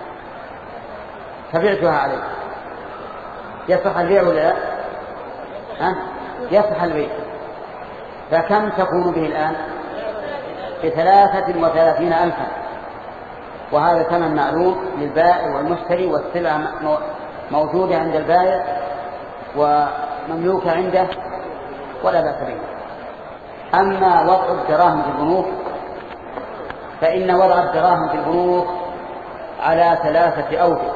فبعتها عليه. يصح البيع ولا لا؟ ها؟ يصح البيع. فكم تكون به الآن؟ بثلاثة وثلاثين ألفا، وهذا ثمن معلوم للبائع والمشتري، والسلعة موجودة عند البائع ومملوكة عنده ولا بأس به. أما وضع الدراهم في البنوك فإن وضع الدراهم في البنوك على ثلاثة أوجه.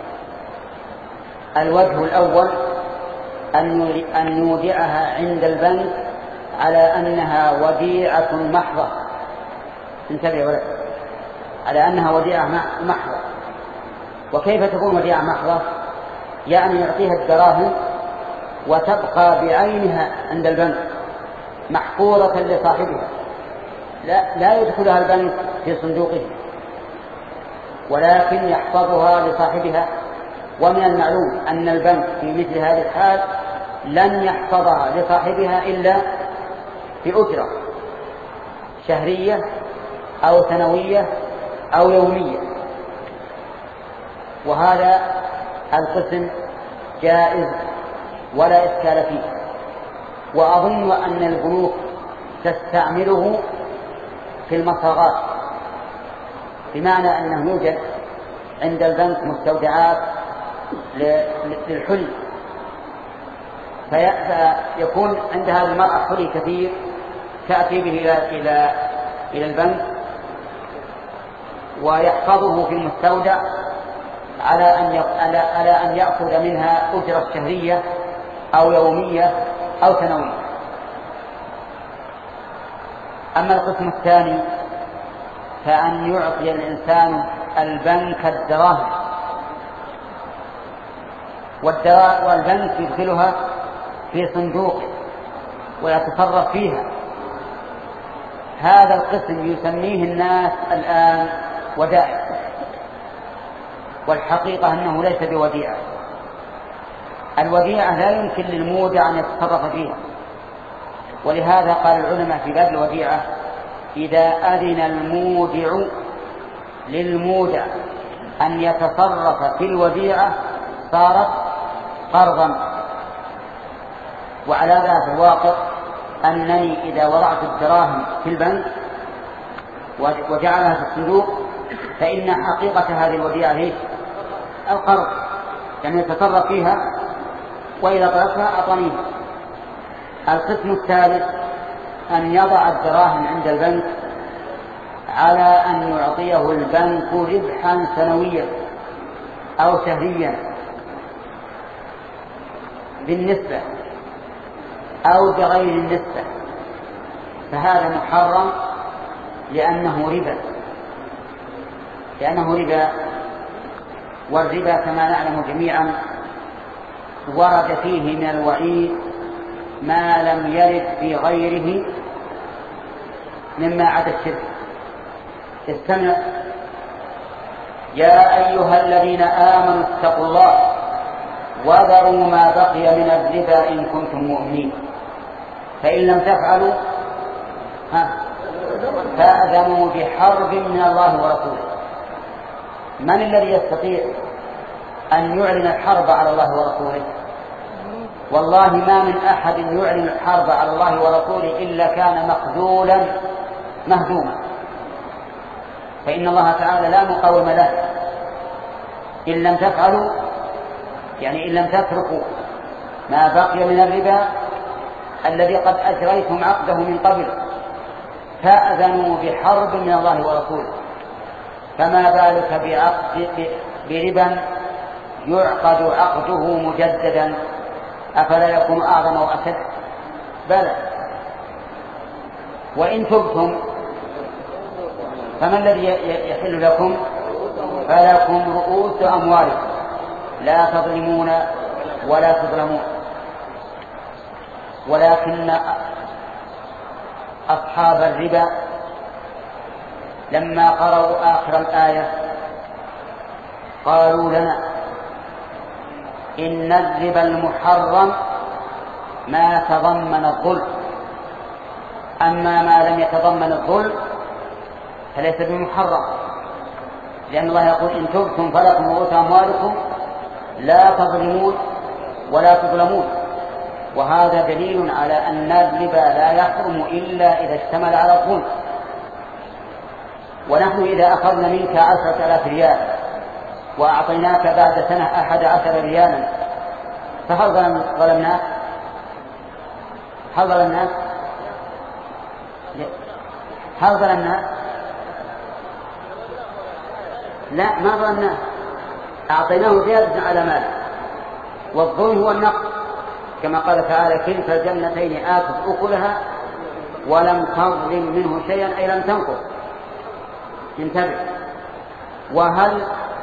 الوجه الأول أن نودعها عند البنك على أنها وديعة محضة، انتبه ولا على أنها وديعة محضة. وكيف تكون وديعة محضة؟ يعني يعطيها الدراهم وتبقى بعينها عند البنك محفوظة لصاحبها، لا, لا يدخلها البنك في صندوقه، ولكن يحفظها لصاحبها. ومن المعلوم أن البنك في مثل هذه الحال لن يحفظها لصاحبها إلا بأجرة شهرية أو سنوية أو يومية، وهذا القسم جائز ولا إشكال فيه. وأظن أن البنوك تستعمله في المصاغات، بمعنى أنه يوجد عند البنك مستودعات للحلي، فيكون عند هذه المرأة حلي كثير تأتي به إلى إلى إلى البنك ويحفظه في المستودع على أن على أن يأخذ منها أجرة شهرية أو يومية أو سنوية. أما القسم الثاني فأن يعطي الإنسان البنك الدراهم، والبنك يدخلها في صندوق ويتصرف فيها. هذا القسم يسميه الناس الآن ودائع، والحقيقة أنه ليس بوديعة. الوديعة لا يمكن للمودع أن يتصرف فيها، ولهذا قال العلماء في باب الوديعة: إذا أذن المودع للمودع أن يتصرف في الوديعة صارت قرضا. وعلى ذلك الواقع أنني إذا وضعت الدراهم في البنك وجعلها في الصندوق فإن حقيقة هذه الوديعة هي القرض، يعني يتصرف فيها وإذا طلبتها أعطانيها. القسم الثالث أن يضع الدراهم عند البنك على أن يعطيه البنك ربحا سنويا أو شهريا بالنسبة أو بغير النسبة، فهذا محرم لأنه ربا لأنه ربا والربا كما نعلم جميعا ورد فيه من الوعيد ما لم يرد في غيره مما عدا الشرك. استمع: يا أيها الذين آمنوا اتقوا الله وذروا ما بقي من الربا إن كنتم مؤمنين، فإن لم تفعلوا فأذنوا بحرب من الله ورسوله. من الذي يستطيع أن يعلن الحرب على الله ورسوله؟ والله ما من أحد يعلن الحرب على الله ورسوله إلا كان مخذولا مهزوما، فإن الله تعالى لا مقاوم له. إن لم تفعلوا يعني إن لم تتركوا ما بقي من الربا الذي قد أجريتم عقده من قبل فأذنوا بحرب من الله ورسوله، فما بالك بعقد بربا يعقد عقده مجددا، أفلا يكون أعظم وأشد؟ بلى. وإن تبتم فما الذي يحل لكم؟ فلكم رؤوس أموالكم لا تظلمون ولا تظلمون. ولكن أصحاب الربا لما قرأوا آخر الآية قالوا لنا إن الربا المحرم ما تضمن الظلم، أما ما لم يتضمن الظلم فليس بمحرم، لأن الله يقول إن تبتم فلكم رؤوس أموالكم لا تظلمون ولا تظلمون. وهذا دليل على أن الربا لا يحرم إلا إذا اشتمل على الظلم. ونحن إذا أخذنا منك عشرة آلاف ريال وأعطيناك بعد سنة أحد عشر ريالا فهل ظلمناك؟ هل ظلمناك؟ هل ظلمناك؟ لا، ما ظلمناك، أعطيناه زيادة على ماله. والظلم هو النقص، كما قال تعالى كلتا الجنتين آتت أكلها ولم تظلم منه شيئا أي لم تنقص. انتبه. وهل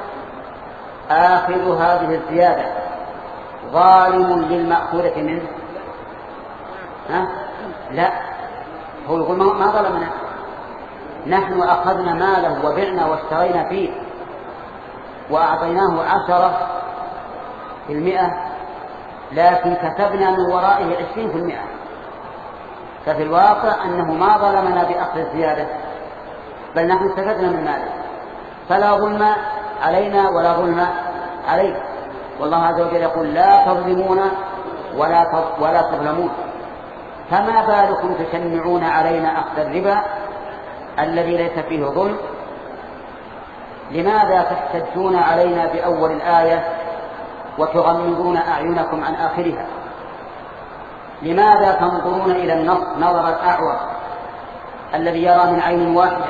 آخذ هذه الزيادة ظالم للمأخوذة منه؟ ها؟ لا، هو يقول ما ظلمنا، نحن أخذنا ماله وبعنا واشترينا فيه وأعطيناه عشرة في المئة، لكن كتبنا من ورائه عشرين في المئة، ففي الواقع أنه ما ظلمنا بأخذ الزيادة، بل نحن استفدنا من ماله، فلا ظلم علينا ولا ظلم عليه. والله عز وجل يقول لا تظلمون ولا ولا تظلمون، فما بالكم تشنعون علينا أخذ الربا الذي ليس فيه ظلم؟ لماذا تحتجون علينا بأول الآية وتغمضون أعينكم عن آخرها؟ لماذا تنظرون إلى النص نظر الأعور الذي يرى من عين واحدة؟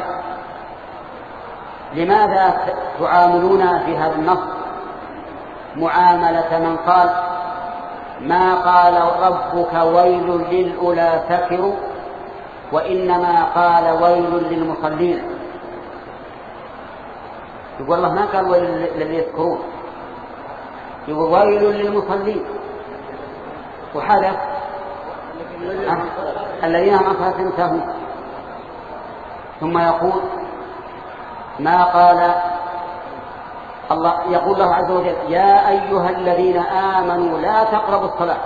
لماذا تعاملون في هذا النص معاملة من قال ما قال ربك ويل للأولى سكروا وإنما قال ويل للمصلين؟ يقول الله ما قال ويل للذين يذكرون، يقول ويل للمصلين. وحدث أه. الذين هم عن صلاتهم ساهون. ثم يقول ما قال الله، يقول الله عز وجل يا أيها الذين آمنوا لا تقربوا الصلاة،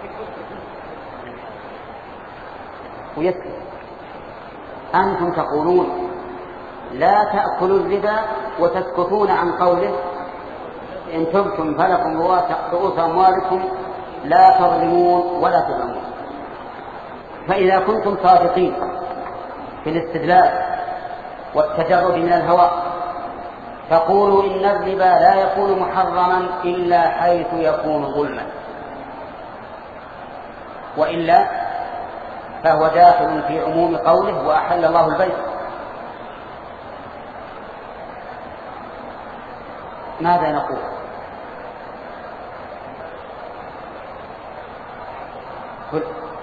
ويسكت. أنتم تقولون لا تأكلوا الربا وتسكتون عن قوله إن تبتم فلكم رؤوس أموالكم لا تظلمون ولا تظلمون. فإذا كنتم صادقين في الاستدلال والتجرد من الهوى فقولوا إن الربا لا يكون محرما إلا حيث يكون ظلما، وإلا فهو داخل في عموم قوله وأحل الله البيع. ماذا نقول؟ كل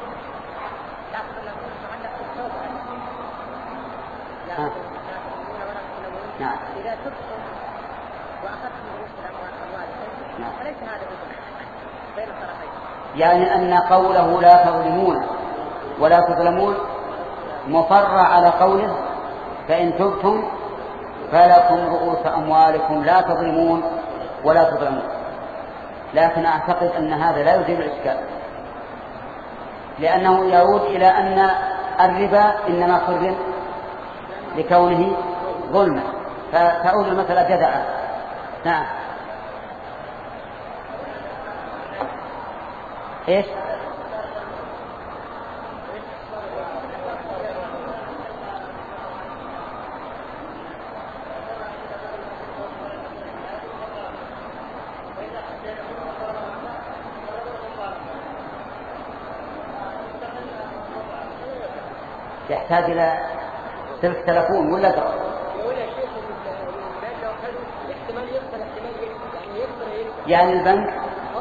آه. نعم. إذا تبتم وأخذتم رؤوس الأموال فليس هذا بين الطرفين. يعني أن قوله لا تظلمون ولا تظلمون مفرع على قوله فإن تبتم فلكم رؤوس أموالكم لا تظلمون ولا تظلمون. لكن أعتقد أن هذا لا يزيل الإشكال، لأنه يعود إلى أن الربا إنما حرم لكونه ظلما، فتعود المسألة جدعا. نعم. إيش؟ يحتاج إلى سلك تلفون ولا لا؟ يعني البنك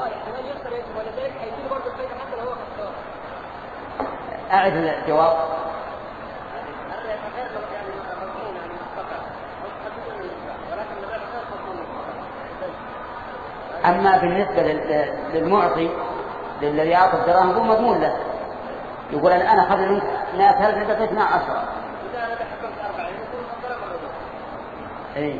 أعد الجواب. أما بالنسبة للمعطي للذي يعطي الدراهم هو مضمون له، يقول أنا أنا أخذ منك مئة ألف إذا بقيت مع عشرة. إيه.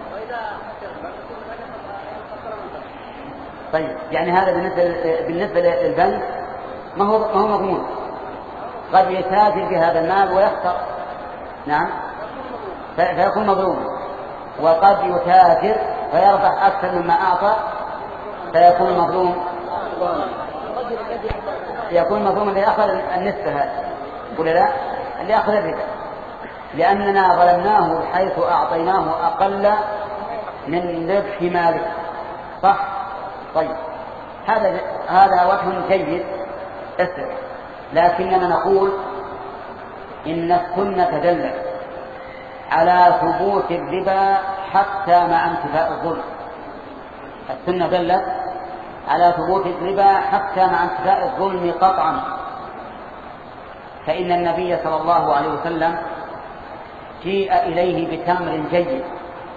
طيب يعني هذا بالنسبة بالنسبة للبنك ما هو ما هو مضمون، قد يتاجر بهذا المال ويخسر. نعم. فيكون مظلوما، وقد يتاجر فيربح أكثر مما أعطى فيكون مظلوم، يكون مظلوما اللي أخذ النسبة هذه ولا لا، اللي أخذ الربا، لأننا ظلمناه حيث أعطيناه أقل من ربح ماله. صح؟ طيب هذا هذا وجه جيد اسر، لكننا نقول إن السنة دلت على ثبوت الربا حتى مع انتفاء الظلم. السنة دلت على ثبوت الربا حتى مع انتفاء الظلم قطعا، فإن النبي صلى الله عليه وسلم جيء إليه بتمر جيد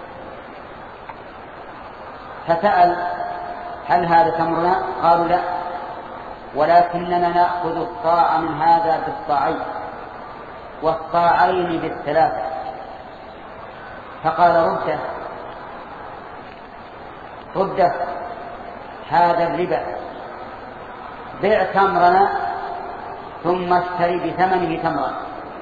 فسأل هل هذا تمرنا؟ قالوا لا، ولكننا نأخذ الصاع من هذا بالصاعين والصاعين بالثلاثة. فقال رده رده هذا الربا، بيع تمرنا ثم اشتري بثمنه تمرا.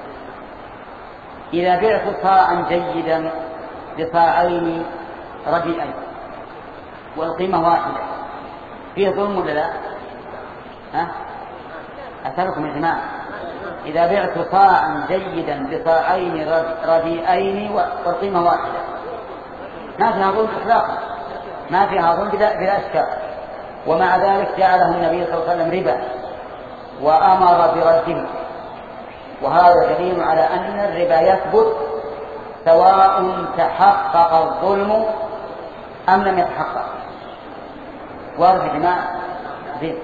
إذا بعت صاعا جيدا بصاعين رديئين والقيمة واحدة فيه ظلم ولا لا؟ ها؟ أسألكم يا جماعة، إذا بعت صاعا جيدا بصاعين رديئين والقيمة واحدة ما فيها ظلم إطلاقا، ما فيها ظلم بلا أشكال، ومع ذلك جعله النبي صلى الله عليه وسلم ربا وأمر برده. وهذا دليل على أن الربا يثبت سواء تحقق الظلم أم لم يتحقق. واضح يا جماعة؟ زين.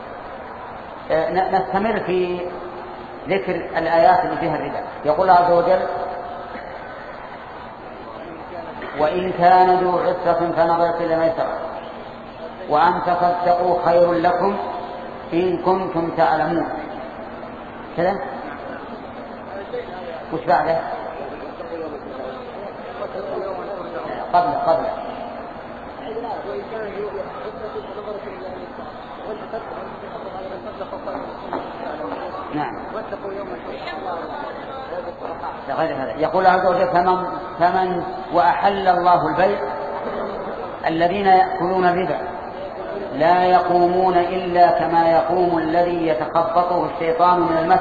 نستمر في ذكر الآيات اللي فيها الربا. يقول الله عز وجل وإن كان ذو عسرة فنظرة إلى ميسرة وأن تصدقوا خير لكم إن كنتم تعلمون. كذا وش بعده؟ قبل قبل نعم. غير هذا يقول عز وجل فمن, فمن وأحل الله البيع الذين يأكلون الربا لا يقومون إلا كما يقوم الذي يتخبطه الشيطان من المس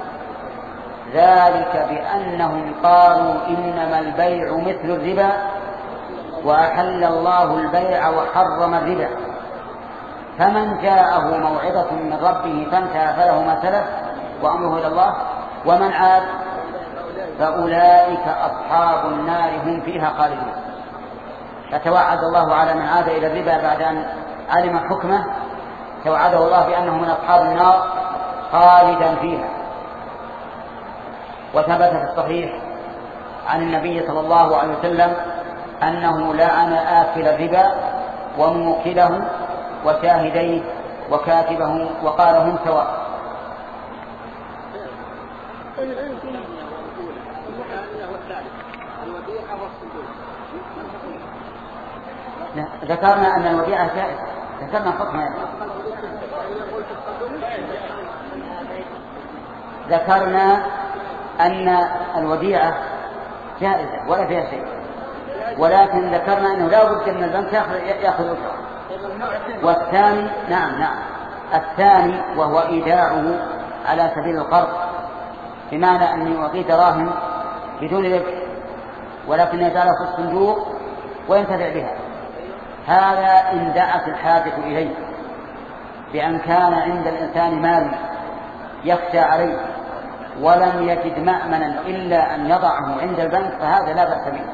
ذلك بأنهم قالوا إنما البيع مثل الربا وأحل الله البيع وحرم الربا فمن جاءه موعظة من ربه فانتهى فله ما سلف وأمره إلى الله. ومن عاد فأولئك أصحاب النار هم فيها خالدون. فتوعد الله على من عاد إلى الربا بعد أن علم حكمه، توعده الله بأنه من أصحاب النار خالدا فيها. وثبت في الصحيح عن النبي صلى الله عليه وسلم أنه لعن آكل الربا وموكله وشاهديه وكاتبه وقال هم سواء. ذكرنا أن الوديعة جائزة، ذكرنا حكمها، ذكرنا أن الوديعة جائزة ولا فيها شيء، ولكن ذكرنا أنه لا بد من البنك يأخذ أجرة. والثاني نعم نعم الثاني وهو إيداعه على سبيل القرض، بمعنى أن يعطي دراهم بدون ربح ولكن يجعلها في الصندوق وينتفع بها. هذا إن دعت الحاجة إليه، بأن كان عند الإنسان مال يخشى عليه ولم يجد مأمنا إلا أن يضعه عند البنك، فهذا لا بأس به،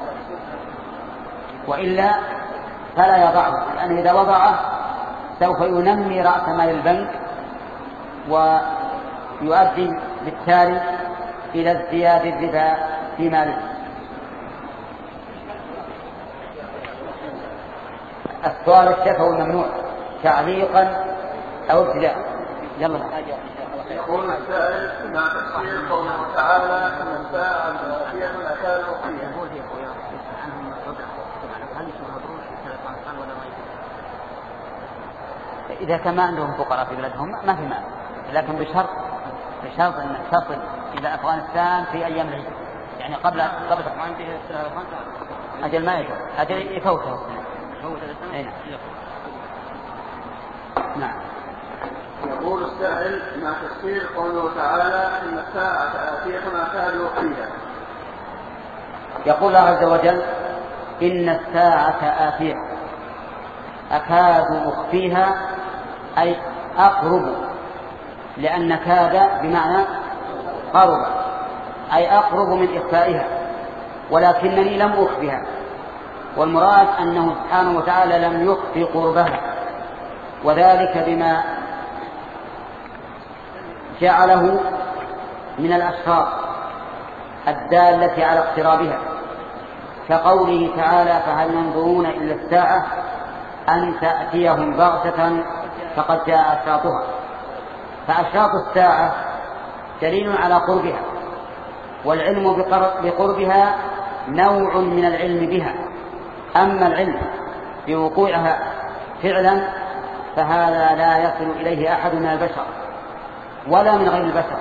وإلا فلا يضعه، لأنه إذا وضعه سوف ينمي رأس مال البنك ويؤدي بالتالي إلى ازدياد الربا في ماله. السؤال الشفوي ممنوع تعليقا أو ابتداء. يلا يقول السائل ما تفسير قوله تعالى ان الساعه الآتية أكاد أخفيها. إذا كان ما عندهم فقراء في بلادهم ما في مال، لكن بشرط بشرط أن تصل إلى أفغانستان في أيام العيد، يعني قبل قبل أجل ما يجوز أجل يفوته السنة. نعم. يقول السائل ما تفسير قوله تعالى إن الساعة آتية أكاد أخفيها. يقول الله عز وجل إن الساعة آتية أكاد أخفيها أي أقرب، لأن كاد بمعنى قرب أي أقرب من إخفائها، ولكنني لم أخفها. والمراد أنه سبحانه وتعالى لم يخفي قربها، وذلك بما جعله من الأشخاص الدالة على اقترابها، كقوله تعالى فهل ينظرون إلا الساعة أن تأتيهم بغتة فقد جاء أشراطها. فأشراط الساعة دليل على قربها، والعلم بقربها نوع من العلم بها. أما العلم بوقوعها فعلا فهذا لا يصل إليه أحد من البشر ولا من غير البشر.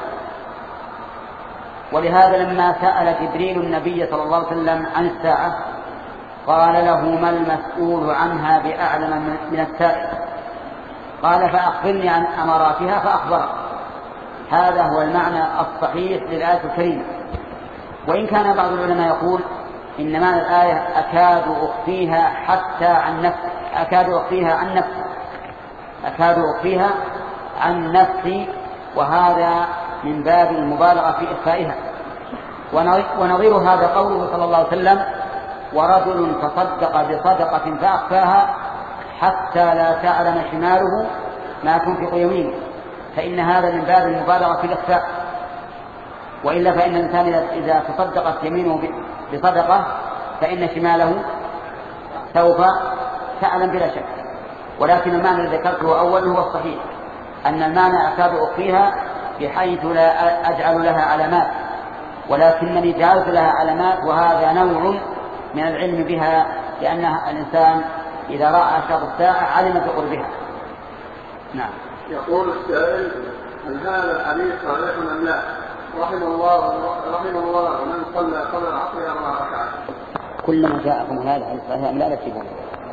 ولهذا لما سأل جبريل النبي صلى الله عليه وسلم عن الساعة قال له ما المسؤول عنها بأعلم من السائل، قال فأخبرني عن أماراتها فأخبره. هذا هو المعنى الصحيح للآية الكريمة. وإن كان بعض العلماء يقول إن معنى الآية أكاد أخفيها حتى عن نفسي، أكاد أخفيها عن نفسي أكاد أخفيها عن نفسي وهذا من باب المبالغة في إخفائها. ونظير هذا قوله صلى الله عليه وسلم ورجل تصدق بصدقة فأخفاها حتى لا تعلم شماله ما تنفق يمينه، فإن هذا من باب المبالغة في الإخفاء. وإلا فإن الإنسان إذا تصدقت يمينه بصدقة فإن شماله سوف تعلم بلا شك. ولكن المعنى الذي ذكرته أول هو الصحيح، أن المعنى أكاد أخفيها بحيث لا أجعل لها علامات، ولكنني جعلت لها علامات، وهذا نوع من العلم بها، لأن الإنسان إذا رأى أشراط الساعة علم بقربها. نعم. يقول السائل هل هذا الحديث صحيح أم لا؟ رحم الله رحم الله من صلى قبل العصر أربع ركعات. كلما جاءكم هذا الحديث صحيح أم لا لا تجيبون.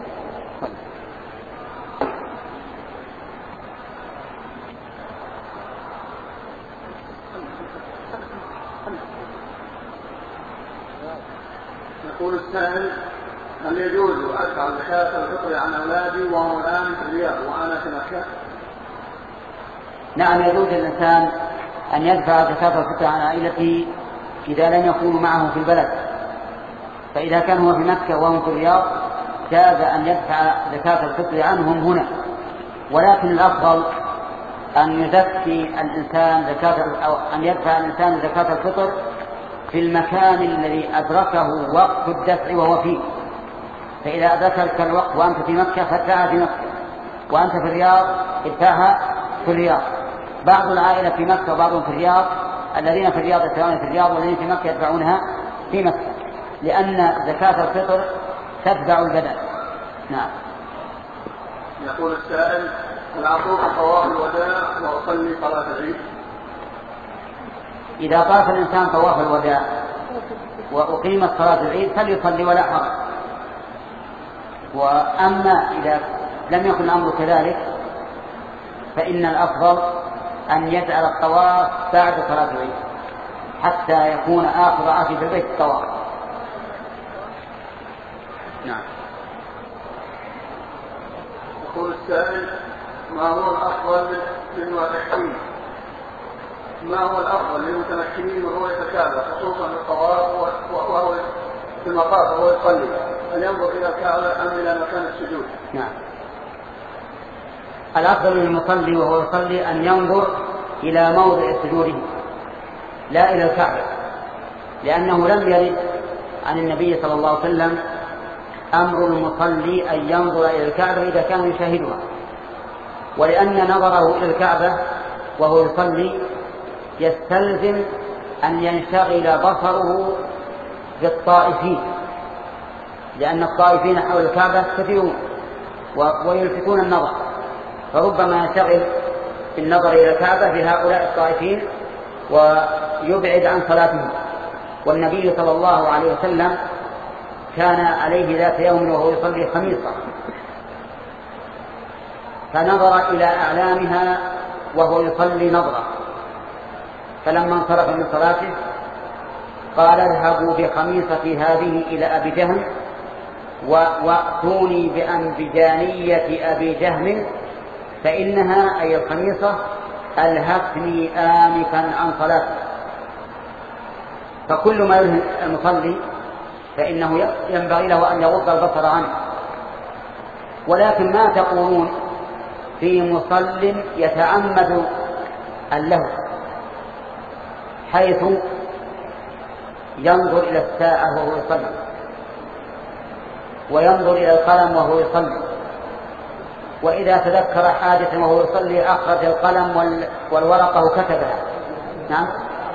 يقول السائل هل يجوز أدفع زكاة الفطر عن أولادي وهو الآن في الرياض وأنا في مكة؟ نعم، يجوز الإنسان أن يدفع زكاة الفطر عن عائلته إذا لم يكونوا معه في البلد، فإذا كان هو في مكة وهم في الرياض جاز أن يدفع زكاة الفطر عنهم هنا، ولكن الأفضل أن يزكي الإنسان زكاة أو أن يدفع الإنسان زكاة الفطر في المكان الذي أدركه وقت الدفع وهو فيه. فإذا أدركك الوقت وأنت في مكة فادفعها في مكة، وأنت في الرياض ادفعها في الرياض. بعض العائلة في مكة وبعضهم في الرياض، الذين في الرياض يدفعون في الرياض والذين في مكة يدفعونها في مكة، لأن زكاة الفطر تتبع البدن. نعم. يقول السائل: العطوف طواف الوداع وأصلي صلاة العيد؟ إذا طاف الإنسان طواف الوداع وأقيمت صلاة العيد فليصلي ولا حرج. وأما إذا لم يكن الأمر كذلك فإن الأفضل أن يجعل الطواف بعد صلاة العيد حتى يكون آخر عهد في البيت الطواف. نعم. يقول السائل: ما هو الأفضل للمتمكنين ما هو الأفضل للمتمكنين وهو يتكالب خصوصا بالطواف وهو في المطاف وهو يصلي، أن ينظر إلى الكعبة أم إلى مكان السجود؟ نعم. الأفضل للمصلي وهو يصلي أن ينظر إلى موضع سجوده لا إلى الكعبة، لأنه لم يرد عن النبي صلى الله عليه وسلم أمر المصلي أن ينظر إلى الكعبة إذا كان يشاهدها، ولأن نظره إلى الكعبة وهو يصلي يستلزم أن ينشغل بصره بالطائفين، لأن الطائفين حول الكعبة كثيرون ويلفتون النظر، فربما ينشغل بالنظر إلى الكعبة في هؤلاء الطائفين ويبعد عن صلاتهم. والنبي صلى الله عليه وسلم كان عليه ذات يوم وهو يصلي خميصة فنظر إلى أعلامها وهو يصلي نظرة، فلما انصرف من صلاته قال: اذهبوا بخميصتي هذه إلى أبي جهم وأتوني بأنبجانية أبي جهم فإنها أي الخميصة ألهتني آنفا عن صلاته. فكل ما يلهي المصلي فإنه ينبغي له أن يغض البصر عنه. ولكن ما تقولون في مصل يتعمد اللهو حيث ينظر إلى الساعة وهو يصلي وينظر إلى القلم وهو يصلي، وإذا تذكر حاجة وهو يصلي أخرج القلم والورقة وكتبها؟ نعم.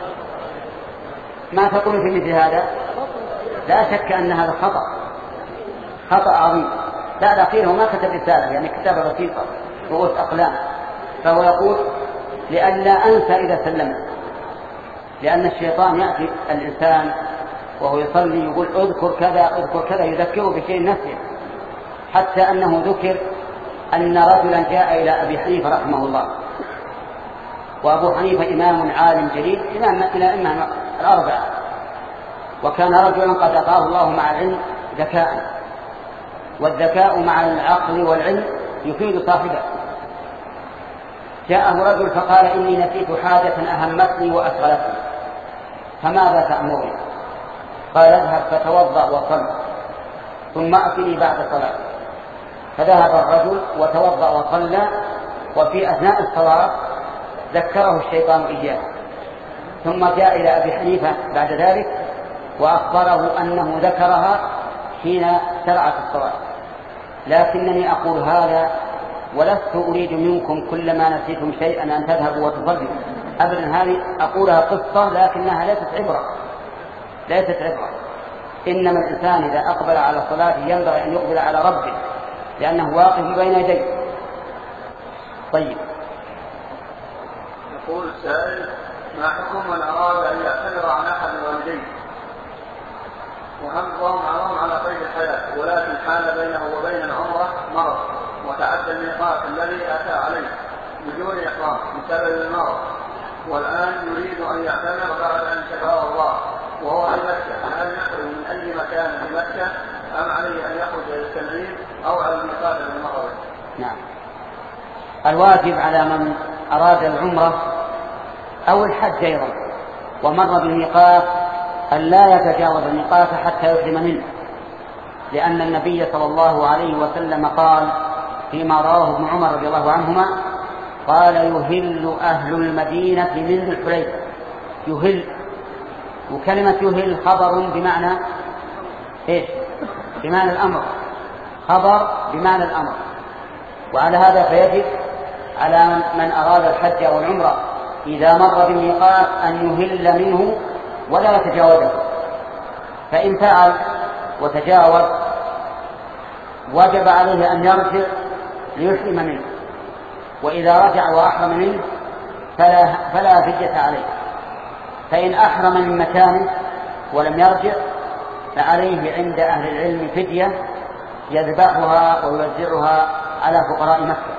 ما تقول في مثل هذا؟ لا شك أن هذا خطأ خطأ عظيم. لا الأخير هو ما كتب رسالة، يعني كتابة بسيطة رؤوس أقلام، فهو يقول لئلا أنسى إذا سلمت، لأن الشيطان يأتي الإنسان وهو يصلي يقول اذكر كذا اذكر كذا، يذكره بشيء نفسه، حتى أنه ذكر أن رجلا جاء إلى أبي حنيفة رحمه الله، وأبو حنيفة إمام عالم جليل إمام إلى إمام الأربعة، وكان رجلا قد أعطاه الله مع العلم ذكاء، والذكاء مع العقل والعلم يفيد صاحبه. جاءه رجل فقال: إني نسيت حاجة أهمتني وأشغلتني فماذا تأمرني؟ قال: اذهب فتوضأ وصل ثم أتني بعد صلاة. فذهب الرجل وتوضأ وصلى، وفي أثناء الصلاة ذكره الشيطان إياه، ثم جاء إلى أبي حنيفة بعد ذلك وأخبره أنه ذكرها حين شرعت الصلاة. لكنني أقول هذا ولست أريد منكم كلما نسيتم شيئا أن تذهبوا وتصلوا أبدا، هذه أقولها قصة لكنها ليست عبرة ليست عبرة إنما الإنسان إذا أقبل على صلاة ينبغي أن يقبل على ربه لأنه واقف بين يديه. طيب. يقول السائل: ما حكم من أراد أن يعتذر عن أحد الوالدين وهم ضم معهم على قيد الحياة، ولكن حال بينه وبين العمرة مرض وتعدى الميقات الذي أتى عليه بدون إحرام بسبب المرض، والآن يريد أن يعتذر بعد أن شفاه الله وهو في مكة، هل يخرج من أي مكان في مكة أم عليه أن يخرج إلى التنعيم أو على الميقات المغرب؟ نعم. الواجب على من أراد العمرة أو الحج أيضا ومر بالميقات أن لا يتجاوز الميقات حتى يحرم منه، لأن النبي صلى الله عليه وسلم قال فيما رواه ابن عمر رضي الله عنهما قال يهل أهل المدينة من ذي الحليفة. يهل، وكلمة يهل خبر بمعنى إيش؟ بمعنى الأمر، خبر بمعنى الأمر. وعلى هذا فيجب على من أراد الحج أو العمرة إذا مر بالميقات أن يهل منه ولا يتجاوزه، فإن فعل وتجاوز وجب عليه أن يرجع ليحرم منه، وإذا رجع وأحرم منه فلا, فلا فدية عليه. فإن أحرم من مكانه ولم يرجع فعليه عند أهل العلم فدية يذبحها ويوزعها على فقراء مكة.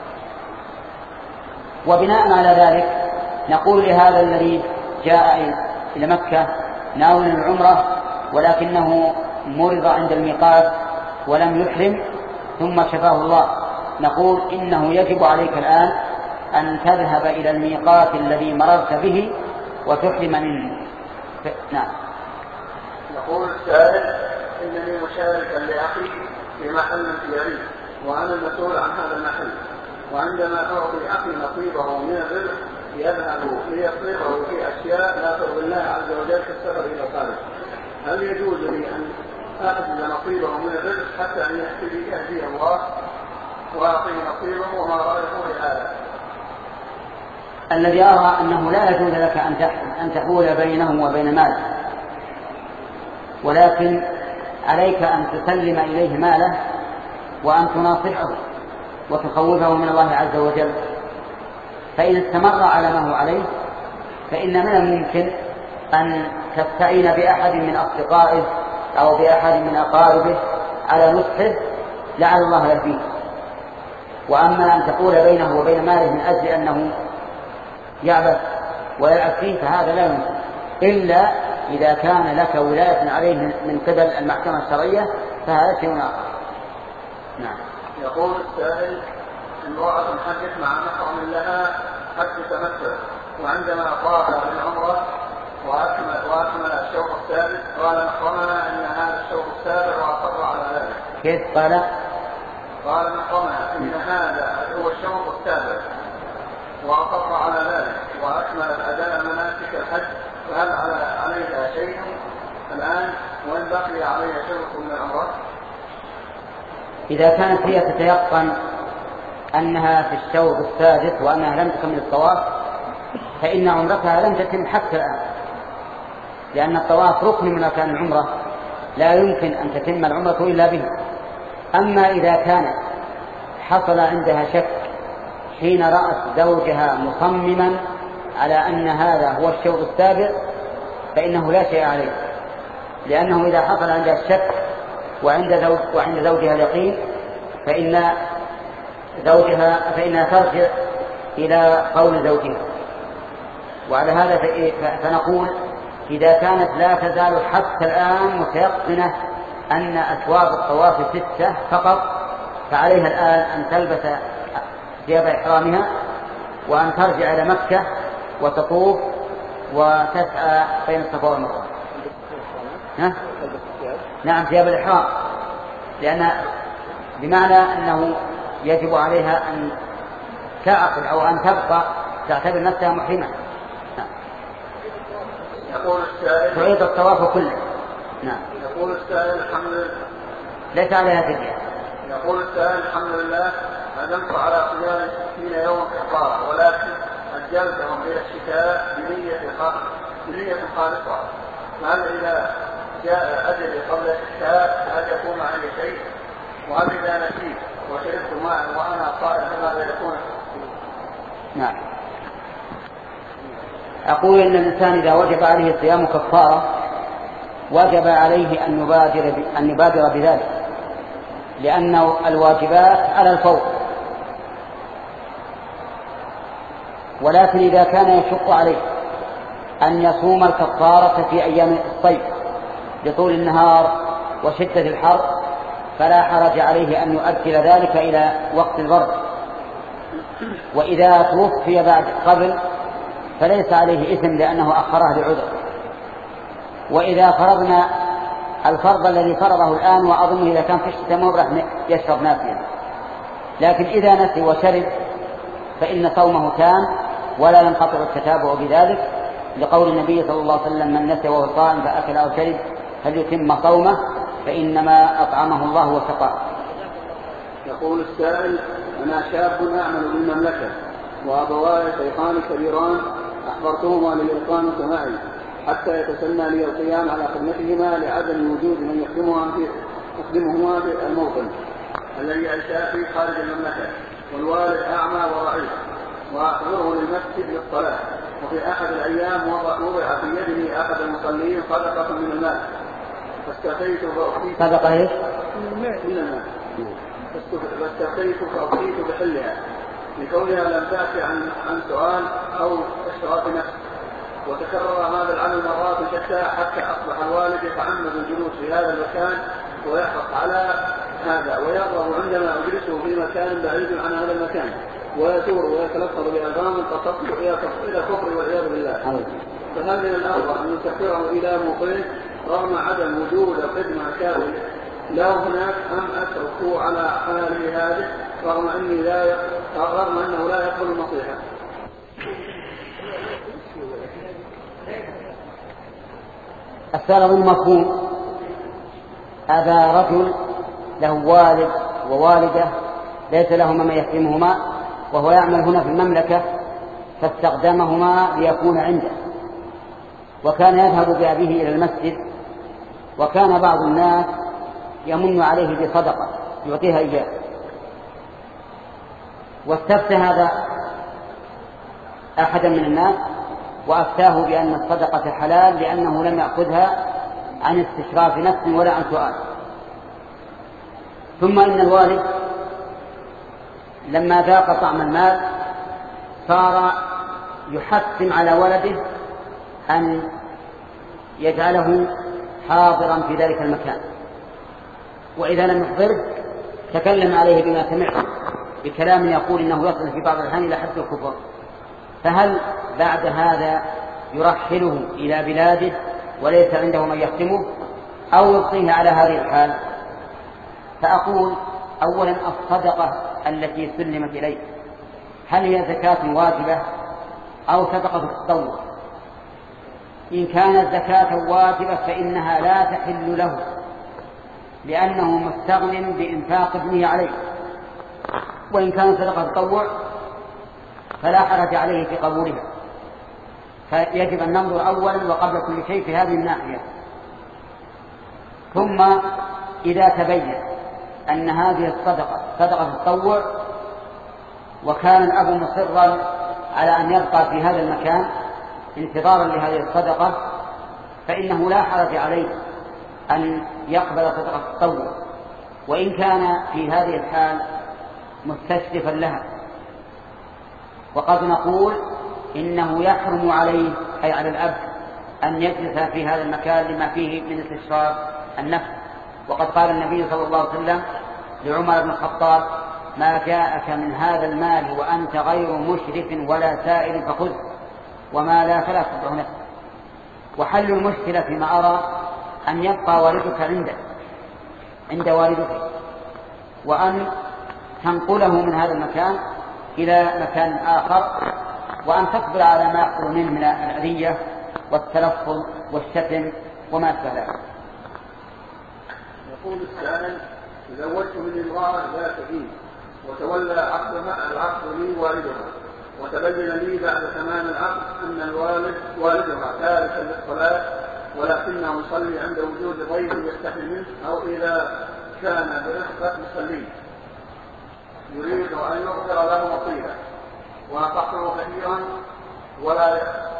وبناء على ذلك نقول لهذا الذي جاء إلى مكة ناوي العمرة ولكنه مرض عند الميقات ولم يحرم ثم شفاه الله، نقول إنه يجب عليك الآن أن تذهب إلى الميقات الذي مررت به وتحرم منه. ف... نعم. يقول السائل إنني مشاركا لأخي في محل تجاري وأنا المسؤول عن هذا المحل، وعندما أعطي أخي نصيبه من الربح يذهب ليصرفه في أشياء لا ترضي الله عز وجل كالسفر إلى الخارج، هل يجوز لي أن أخذ نصيبه من الربح حتى أن يأتي لي يهدي الله وأعطيه نصيبه وما رأيه هذا؟ الذي أرى أنه لا يجوز لك أن تحول بينه وبين ماله، ولكن عليك أن تسلم إليه ماله وأن تناصحه وتخوفه من الله عز وجل. فإن استمر على ما هو عليه فإن من الممكن أن تستعين بأحد من أصدقائه أو بأحد من أقاربه على نصحه لعل الله يهديه. وأما أن تقول بينه وبين ماله من أجل أنه يعبث ويلعب فيه فهذا لا يمكن، إلا إذا كان لك ولاية عليه من قبل المحكمة الشرعية فهذا شيء آخر. نعم. يقول السائل امرأة حجت مع محرم لها حج تمتع، وعندما طاف بالعمرة وأكمل, وأكمل الشوط السابع قال محرمنا أن هذا الشوط السابع وأصر على ذلك. كيف قال؟ قال محرمنا أن هذا هو الشوط السابع وأصر على ذلك وأكمل الأداء مناسك الحج، فهل عليها شيء الآن وإن بقي عليها شيء من العمرة؟ إذا كانت هي تتيقن أنها في الشوط السادس وأنها لم تكمل الطواف فإن عمرتها لم تتم حتى الآن، لأن الطواف ركن من أركان العمرة لا يمكن أن تتم العمرة إلا به. أما إذا كان حصل عندها شك حين رأت زوجها مصمما على أن هذا هو الشوط السابع فإنه لا شيء عليه، لأنه إذا حصل عندها الشك وعند زوج وعند زوجها اليقين فإن زوجها فإنها ترجع إلى قول زوجها. وعلى هذا فنقول إذا كانت لا تزال حتى الآن متيقنة أن أثواب الطواف ستة فقط فعليها الآن أن تلبس ثياب إحرامها وأن ترجع إلى مكة وتطوف وتسعى بين الصفا والمروة. نعم ثياب الإحرام، لأن بمعنى أنه يجب عليها أن تعقل أو أن تبقى تعتبر نفسها محرمة. نعم. يقول السائل تعيد الطواف كله. نعم. يقول السائل الحمد لله ليس عليها فدية. يقول السائل الحمد لله عزمت على صيام ستين يوم كفارة ولكن أجلتهم إلى الشتاء بنية بنية خالصة، فهل إذا جاء أجلي قبل الشتاء هل يكون علي شيء؟ وهل إذا نسيت وشربت ماء وأنا صائم فماذا يكون؟ نعم. أقول إن الإنسان إذا وجب عليه صيام كفارة وجب عليه أن يبادر أن يبادر بذلك، لأن الواجبات على الفور. ولكن إذا كان يشق عليه أن يصوم الكفارة في أيام الصيف لطول النهار وشدة الحر فلا حرج عليه أن يؤجل ذلك إلى وقت البرد. وإذا توفي بعد قبل فليس عليه إثم لأنه أخره لعذر. وإذا فرضنا الفرض الذي فرضه الآن، وأظنه إذا كان في الشتاء ما راح يشرب ناسيا، لكن إذا نسي وشرب فإن صومه تام ولا ينقطع التتابع بذلك، لقول النبي صلى الله عليه وسلم: من نسي وهو صائم فأكل أو شرب فليتم صومه فإنما أطعمه الله وسقاه. يقول السائل: أنا شاب أعمل بالمملكة وأبواي شيخان كبيران أحضرتهما للإقامة معي حتى يتسنى لي القيام على خدمتهما لعدم وجود من يخدمهما في يخدمهما في الموطن الذي أنشأ فيه خارج المملكة، والوالد أعمى وضعيف، وأحضره للمسجد للصلاة. وفي أحد الأيام وضع في يده أحد المصلين صدقة من المال فاستخيت فأخذت صدقة إيش؟ من المال فاستخيت فأخذت بحلها لكونها لم تأتي عن عن سؤال أو اشتراط نفس. وتكرر هذا العمل مرات شتى حتى أصبح الوالد يتعمد الجلوس في هذا المكان ويحرص على هذا، ويرغب عندما أجلسه في مكان بعيد عن هذا المكان ويثور ويتلفظ بألفاظ تصل إلى كفر والعياذ بالله. فهل من الأفضل أن يكفره إلى موقعه رغم عدم وجود خدمة كاملة لا هناك، أم أتركه على حاله هذه رغم أني لا رغم أنه لا يقبل النصيحة؟ السؤال من مفهوم. هذا رجل له والد ووالدة ليس لهما من يخدمهما، وهو يعمل هنا في المملكة فاستخدمهما ليكون عنده، وكان يذهب بأبيه إلى المسجد، وكان بعض الناس يمن عليه بصدقة يعطيها إياه، واستفتى هذا أحدا من الناس وأفتاه بأن الصدقة حلال لأنه لم يأخذها عن استشراف نفس ولا عن سؤال. ثم إن الوالد لما ذاق طعم المال صار يحتم على ولده أن يجعله حاضرا في ذلك المكان، وإذا لم يحضره تكلم عليه بما سمعه بكلام يقول إنه يصل في بعض الأحيان إلى حد الكفر. فهل بعد هذا يرحله إلى بلاده وليس عنده من يخدمه، أو يبقيه على هذه الحال؟ فأقول أولا الصدقة التي سلمت إليه هل هي زكاة واجبة أو صدقة التطوع؟ إن كانت زكاة واجبة فإنها لا تحل له لأنه مستغن بإنفاق ابنه عليه، وإن كانت صدقة التطوع فلا حرج عليه في قبولها. فيجب أن ننظر أولا وقبل كل شيء في هذه الناحية. ثم إذا تبين أن هذه الصدقة صدقة التطوع وكان الأب مصرا على أن يبقى في هذا المكان انتظارا لهذه الصدقة، فإنه لا حرج عليه أن يقبل صدقة التطوع، وإن كان في هذه الحال مستشرفا لها. وقد نقول إنه يحرم عليه أي على الأب أن يجلس في هذا المكان لما فيه من استشراف النفس. وقد قال النبي صلى الله عليه وسلم لعمر بن الخطاب: ما جاءك من هذا المال وأنت غير مشرف ولا سائل فخذ، وما لا فلا تدعه نفسك. وحل المشكلة فيما أرى أن يبقى والدك عندك عند والدك، وأن تنقله من هذا المكان إلى مكان آخر، وأن تصبر على ما يحصل منه من الأذية والتلفظ والشتم وما أشبه ذلك. يقول السائل: تزوجت من امرأة ذات دين وتولى عقدها العقد لي والدها، وتبين لي بعد تمام العقد أن الوالد والدها تاركا للصلاة ولكنه يصلي عند وجود ضيف يستحي منه أو إذا كان برفقة مصلين، يريد أن يغفر له مصيبة، ونصحته كثيرا ولا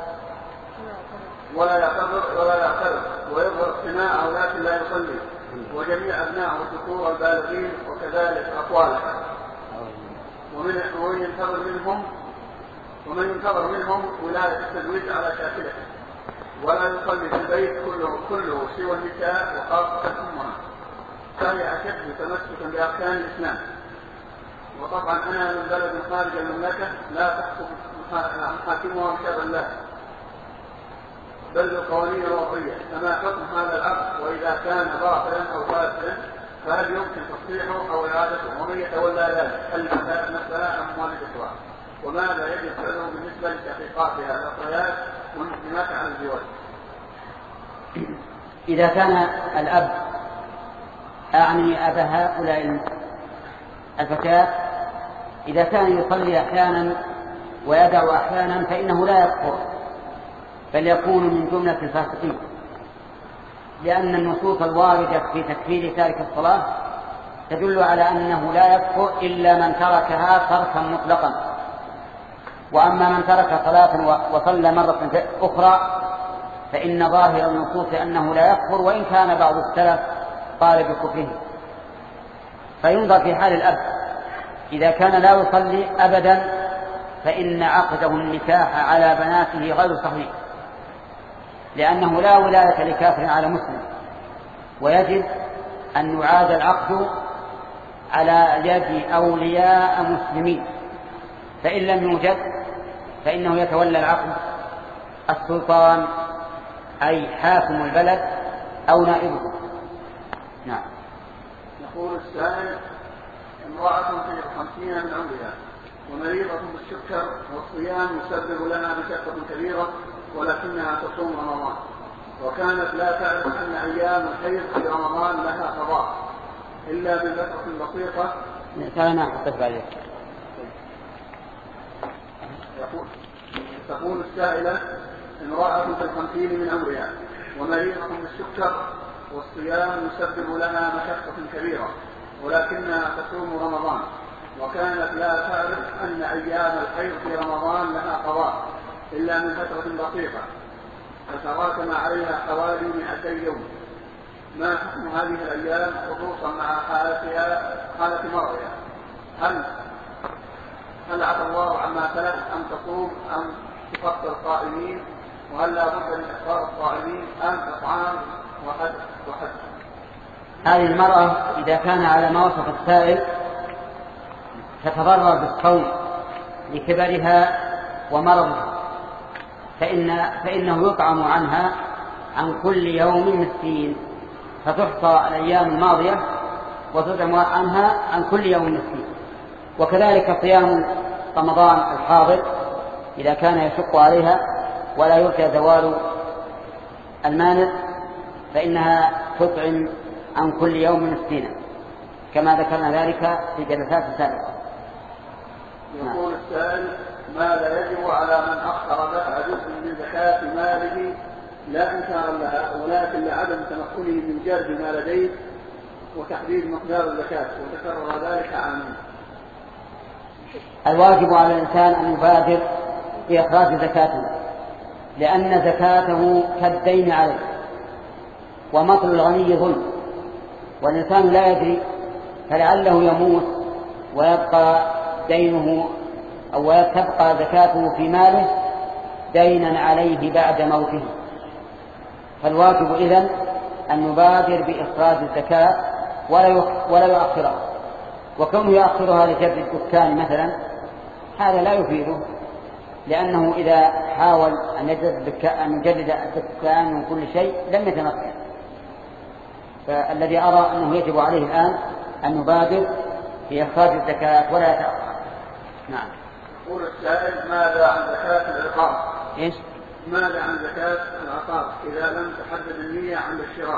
ولا يعتذر ولا يعتذر ويظهر اقتناعه لكن لا يصلي، وجميع أبنائه الذكور البالغين وكذلك أطوالها، ومن ينتظر منهم ومن ينتظر منهم ولاية التزويج على شاكلته، ولا يصلي في البيت كله كله سوى النساء وخاصة أمها، فهي أشد تمسكا بأركان الإسلام. وطبعا أنا من بلد خارج المملكة لا تحكم حاكمها شر الله بل القوانين الوضعية، فما حكم هذا العقد وإذا كان باطلا أو فاسدا فهل يمكن تصحيحه أو إعادته؟ ومن يتولى ذلك؟ هل المسألة أموال الإخوان؟ وماذا يجب فعله بالنسبة لتحقيقاتها الأخريات والمسلمات عن الزواج؟ إذا كان الأب أعني أبا هؤلاء الفتاة إذا كان يصلي أحيانا ويدع أحيانا فإنه لا يكفر بل يكون من جملة الفاسقين، لأن النصوص الواردة في تكفير تارك الصلاة تدل على أنه لا يكفر إلا من تركها تركا مطلقا. وأما من ترك صلاة وصلى مرة أخرى فإن ظاهر النصوص أنه لا يكفر، وإن كان بعض السلف قال بكفره. فينظر في حال الأب، إذا كان لا يصلي أبدا فإن عقده النكاح على بناته غير صحيح، لأنه لا ولاية لكافر على مسلم، ويجب أن يعاد العقد على يد أولياء مسلمين، فإن لم يوجد فإنه يتولى العقد السلطان أي حاكم البلد أو نائبه. نعم. يقول السائل: امرأة في خمسين من عمرها ومريضة بالسكر والصيام يسبب لنا مشقة كبيرة ولكنها تصوم رمضان، وكانت لا تعرف أن أيام الحيض في رمضان لها قضاء إلا بالفترة بسيطة. كان حدث بعد يقول تقول السائلة: امرأة في الخمسين من عمرها ومريضة بالسكر والصيام يسبب لنا مشقة كبيرة ولكنها تصوم رمضان، وكانت لا تعرف أن أيام الحيض في رمضان لها قضاء إلا من فترة بسيطة فتراكم عليها حوالي مئتي يوم. ما حكم هذه الأيام خصوصا مع حالتها حالة مرضها؟ هل هل عفى الله عما سلف أم تصوم أم تفطر الصائمين؟ وهل لا بد من إفطار الصائمين أم إطعام وحد وحد؟ هذه المرأة إذا كان على ما وصف السائل تتضرر بالصوم لكبرها ومرضها فإن فإنه يطعم عنها عن كل يوم مسكين، فتحصى الأيام الماضية وتطعم عنها عن كل يوم مسكين. وكذلك صيام رمضان الحاضر إذا كان يشق عليها ولا يرجى زوال المانع فإنها تطعم عن كل يوم مسكينا كما ذكرنا ذلك في جلسات سابقة. يقول السائل: ماذا يجب على من أخر دفع جزء من زكاة ماله لا إنكارا لها ولكن لعدم تمكنه من جلب ما لديه وتحديد مقدار الزكاة وتكرر ذلك عامين؟ الواجب على الإنسان أن يبادر بإخراج زكاته، لأن زكاته كالدين عليه، ومطل الغني ظلم، والإنسان لا يدري فلعله يموت ويبقى دينه أو تبقى زكاته في ماله دينا عليه بعد موته. فالواجب إذن أن يبادر بإخراج الزكاة ولا يؤخرها، وكونه يؤخرها لجبر الدكان مثلا هذا لا يفيده، لأنه إذا حاول أن يجدد الدكان من كل شيء لم يتمكن. فالذي أرى أنه يجب عليه الآن أن يبادر في إخراج الزكاة ولا يتأخر. نعم. يقول السائل: ماذا عن زكاة العقار؟ إيش؟ ماذا عن زكاة العقار إذا لم تحدد النية عند الشراء؟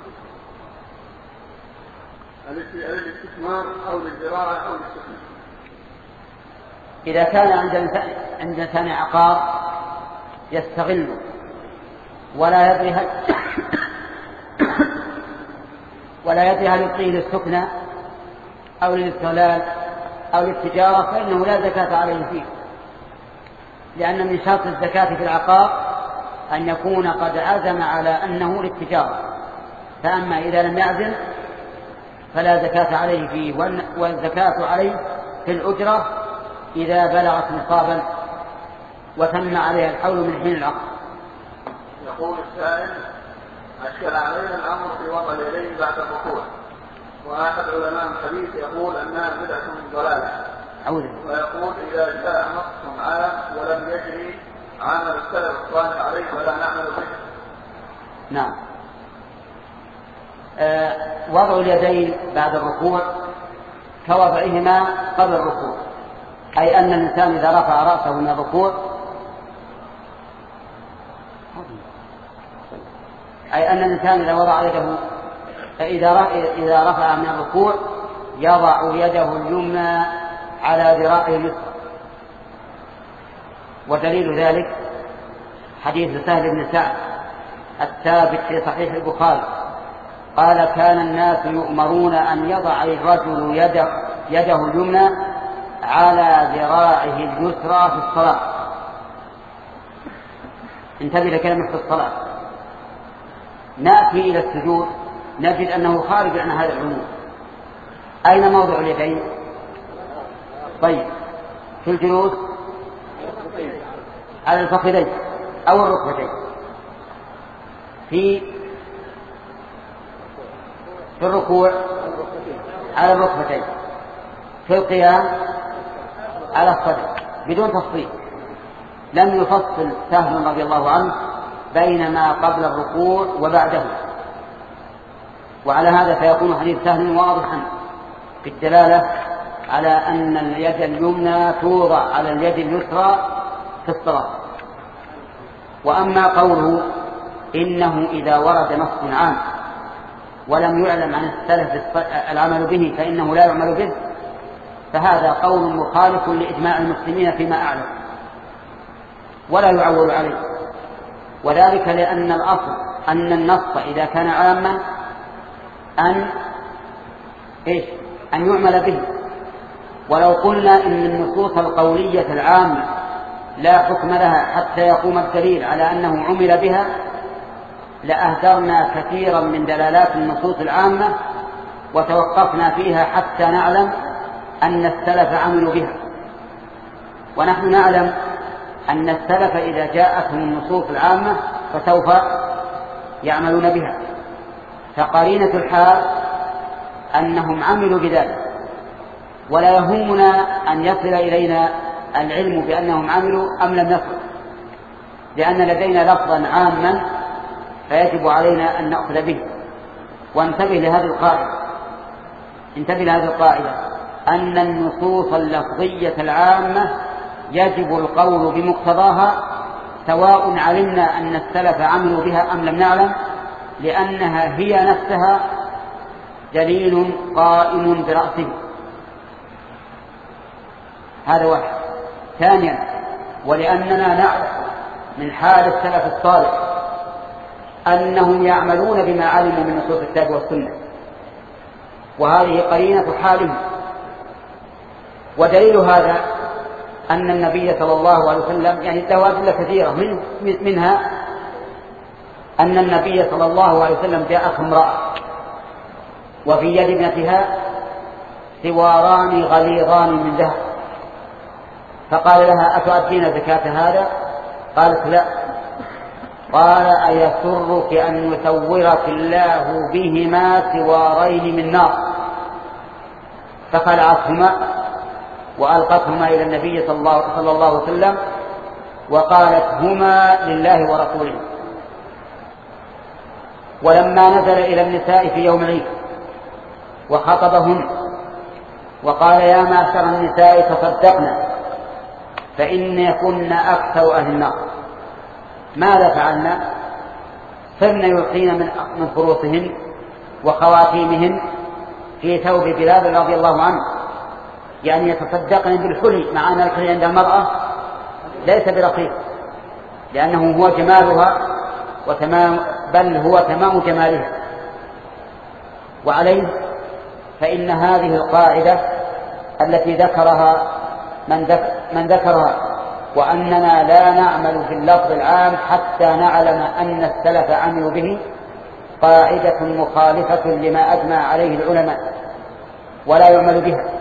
الاستثمار أو للزراعة أو للسكن؟ إذا كان عند إنسان عقار يستغل ولا يدري هل ولا يدري هل يعطيه للسكنى أو للاستغلال أو للتجارة فإنه لا زكاة عليه فيه، لأن من شرط الزكاة في العقار أن يكون قد عزم على أنه للتجارة، فأما إذا لم يعزم فلا زكاة عليه فيه، والزكاة عليه في الأجرة إذا بلغت نصابا وتم عليها الحول من حين العقد. يقول السائل: أشكل علينا الأمر في وضع اليدين بعد الركوع، وأحد علماء الحديث يقول أنها بدعة ضلالة، ويقول إذا جاء نص عام ولم يجري عمل السلف الصالح عليه فلا نعمل به. نعم. آه وضع اليدين بعد الركوع كوضعهما قبل الركوع، أي أن الإنسان إذا رفع رأسه من الركوع أي أن الإنسان إذا وضع يده إذا رفع من الركوع يضع يده اليمنى على ذراعه اليسرى. ودليل ذلك حديث سهل بن سعد الثابت في صحيح البخاري قال كان الناس يؤمرون أن يضع الرجل يده, يده اليمنى على ذراعه اليسرى في الصلاة. انتبه لكلمة في الصلاة. نأتي إلى السجود نجد أنه خارج عن هذا العموم. أين موضع اليدين؟ طيب في الجلوس على الفخذين أو الركبتين، في في الركوع على الركبتين، في القيام على الصدر بدون تفصيل. لم يفصل سهل رضي الله عنه بين ما قبل الركوع وبعده، وعلى هذا فيكون حديث سهل واضحا في الدلالة على أن اليد اليمنى توضع على اليد اليسرى في الصلاة. وأما قوله إنه إذا ورد نص عام ولم يعلم عن السلف العمل به فإنه لا يعمل به، فهذا قول مخالف لإجماع المسلمين فيما أعلم ولا يعول عليه، وذلك لأن الأصل أن النص إذا كان عاما أن إيش أن يعمل به. ولو قلنا إن النصوص القولية العامة لا حكم لها حتى يقوم الدليل على أنه عمل بها لأهدرنا كثيرا من دلالات النصوص العامة وتوقفنا فيها حتى نعلم أن السلف عملوا بها. ونحن نعلم أن السلف إذا جاءتهم النصوص العامة فسوف يعملون بها، فقرينة الحال أنهم عملوا بذلك، ولا يهمنا أن يصل إلينا العلم بأنهم عملوا أم لم يصل، لأن لدينا لفظا عاما فيجب علينا أن نأخذ به. وانتبه لهذه القاعدة انتبه لهذه القاعدة أن النصوص اللفظية العامة يجب القول بمقتضاها سواء علمنا أن السلف عملوا بها أم لم نعلم، لأنها هي نفسها دليل قائم برأسه. هذا واحد. ثانيا ولأننا نعلم من حال السلف الصالح أنهم يعملون بما علموا من نصوص الكتاب والسنة، وهذه قرينة حالهم. ودليل هذا أن النبي صلى الله عليه وسلم يعني له أدلة كثيرة من منها أن النبي صلى الله عليه وسلم جاءت امرأة وفي يد ابنتها سواران غليظان من ذهب، فقال لها أتؤدين زكاة هذا؟ قالت لا. قال أيسرك أن يسورك الله بهما سوارين من نار؟ فخلعتهما وألقتهما إلى النبي صلى الله, صلى الله عليه وسلم وقالت هما لله ورسوله. ولما نزل إلى النساء في يوم العيد وخطبهن وقال يا معشر النساء تصدقنا فإن كن أكثر أهل النار، ماذا فعلنا؟ صرن يلقين من خروطهن وخواتيمهن في ثوب بلال رضي الله عنه، يعني يتصدقن بالحلي، مع أن الحلي عند المرأة ليس برخيص لأنه هو جمالها وتمام، بل هو تمام جمالها. وعليه فإن هذه القاعدة التي ذكرها من, ذكر من ذكرها وأننا لا نعمل في اللفظ العام حتى نعلم أن السلف عملوا به قاعدة مخالفة لما أجمع عليه العلماء ولا يعمل بها.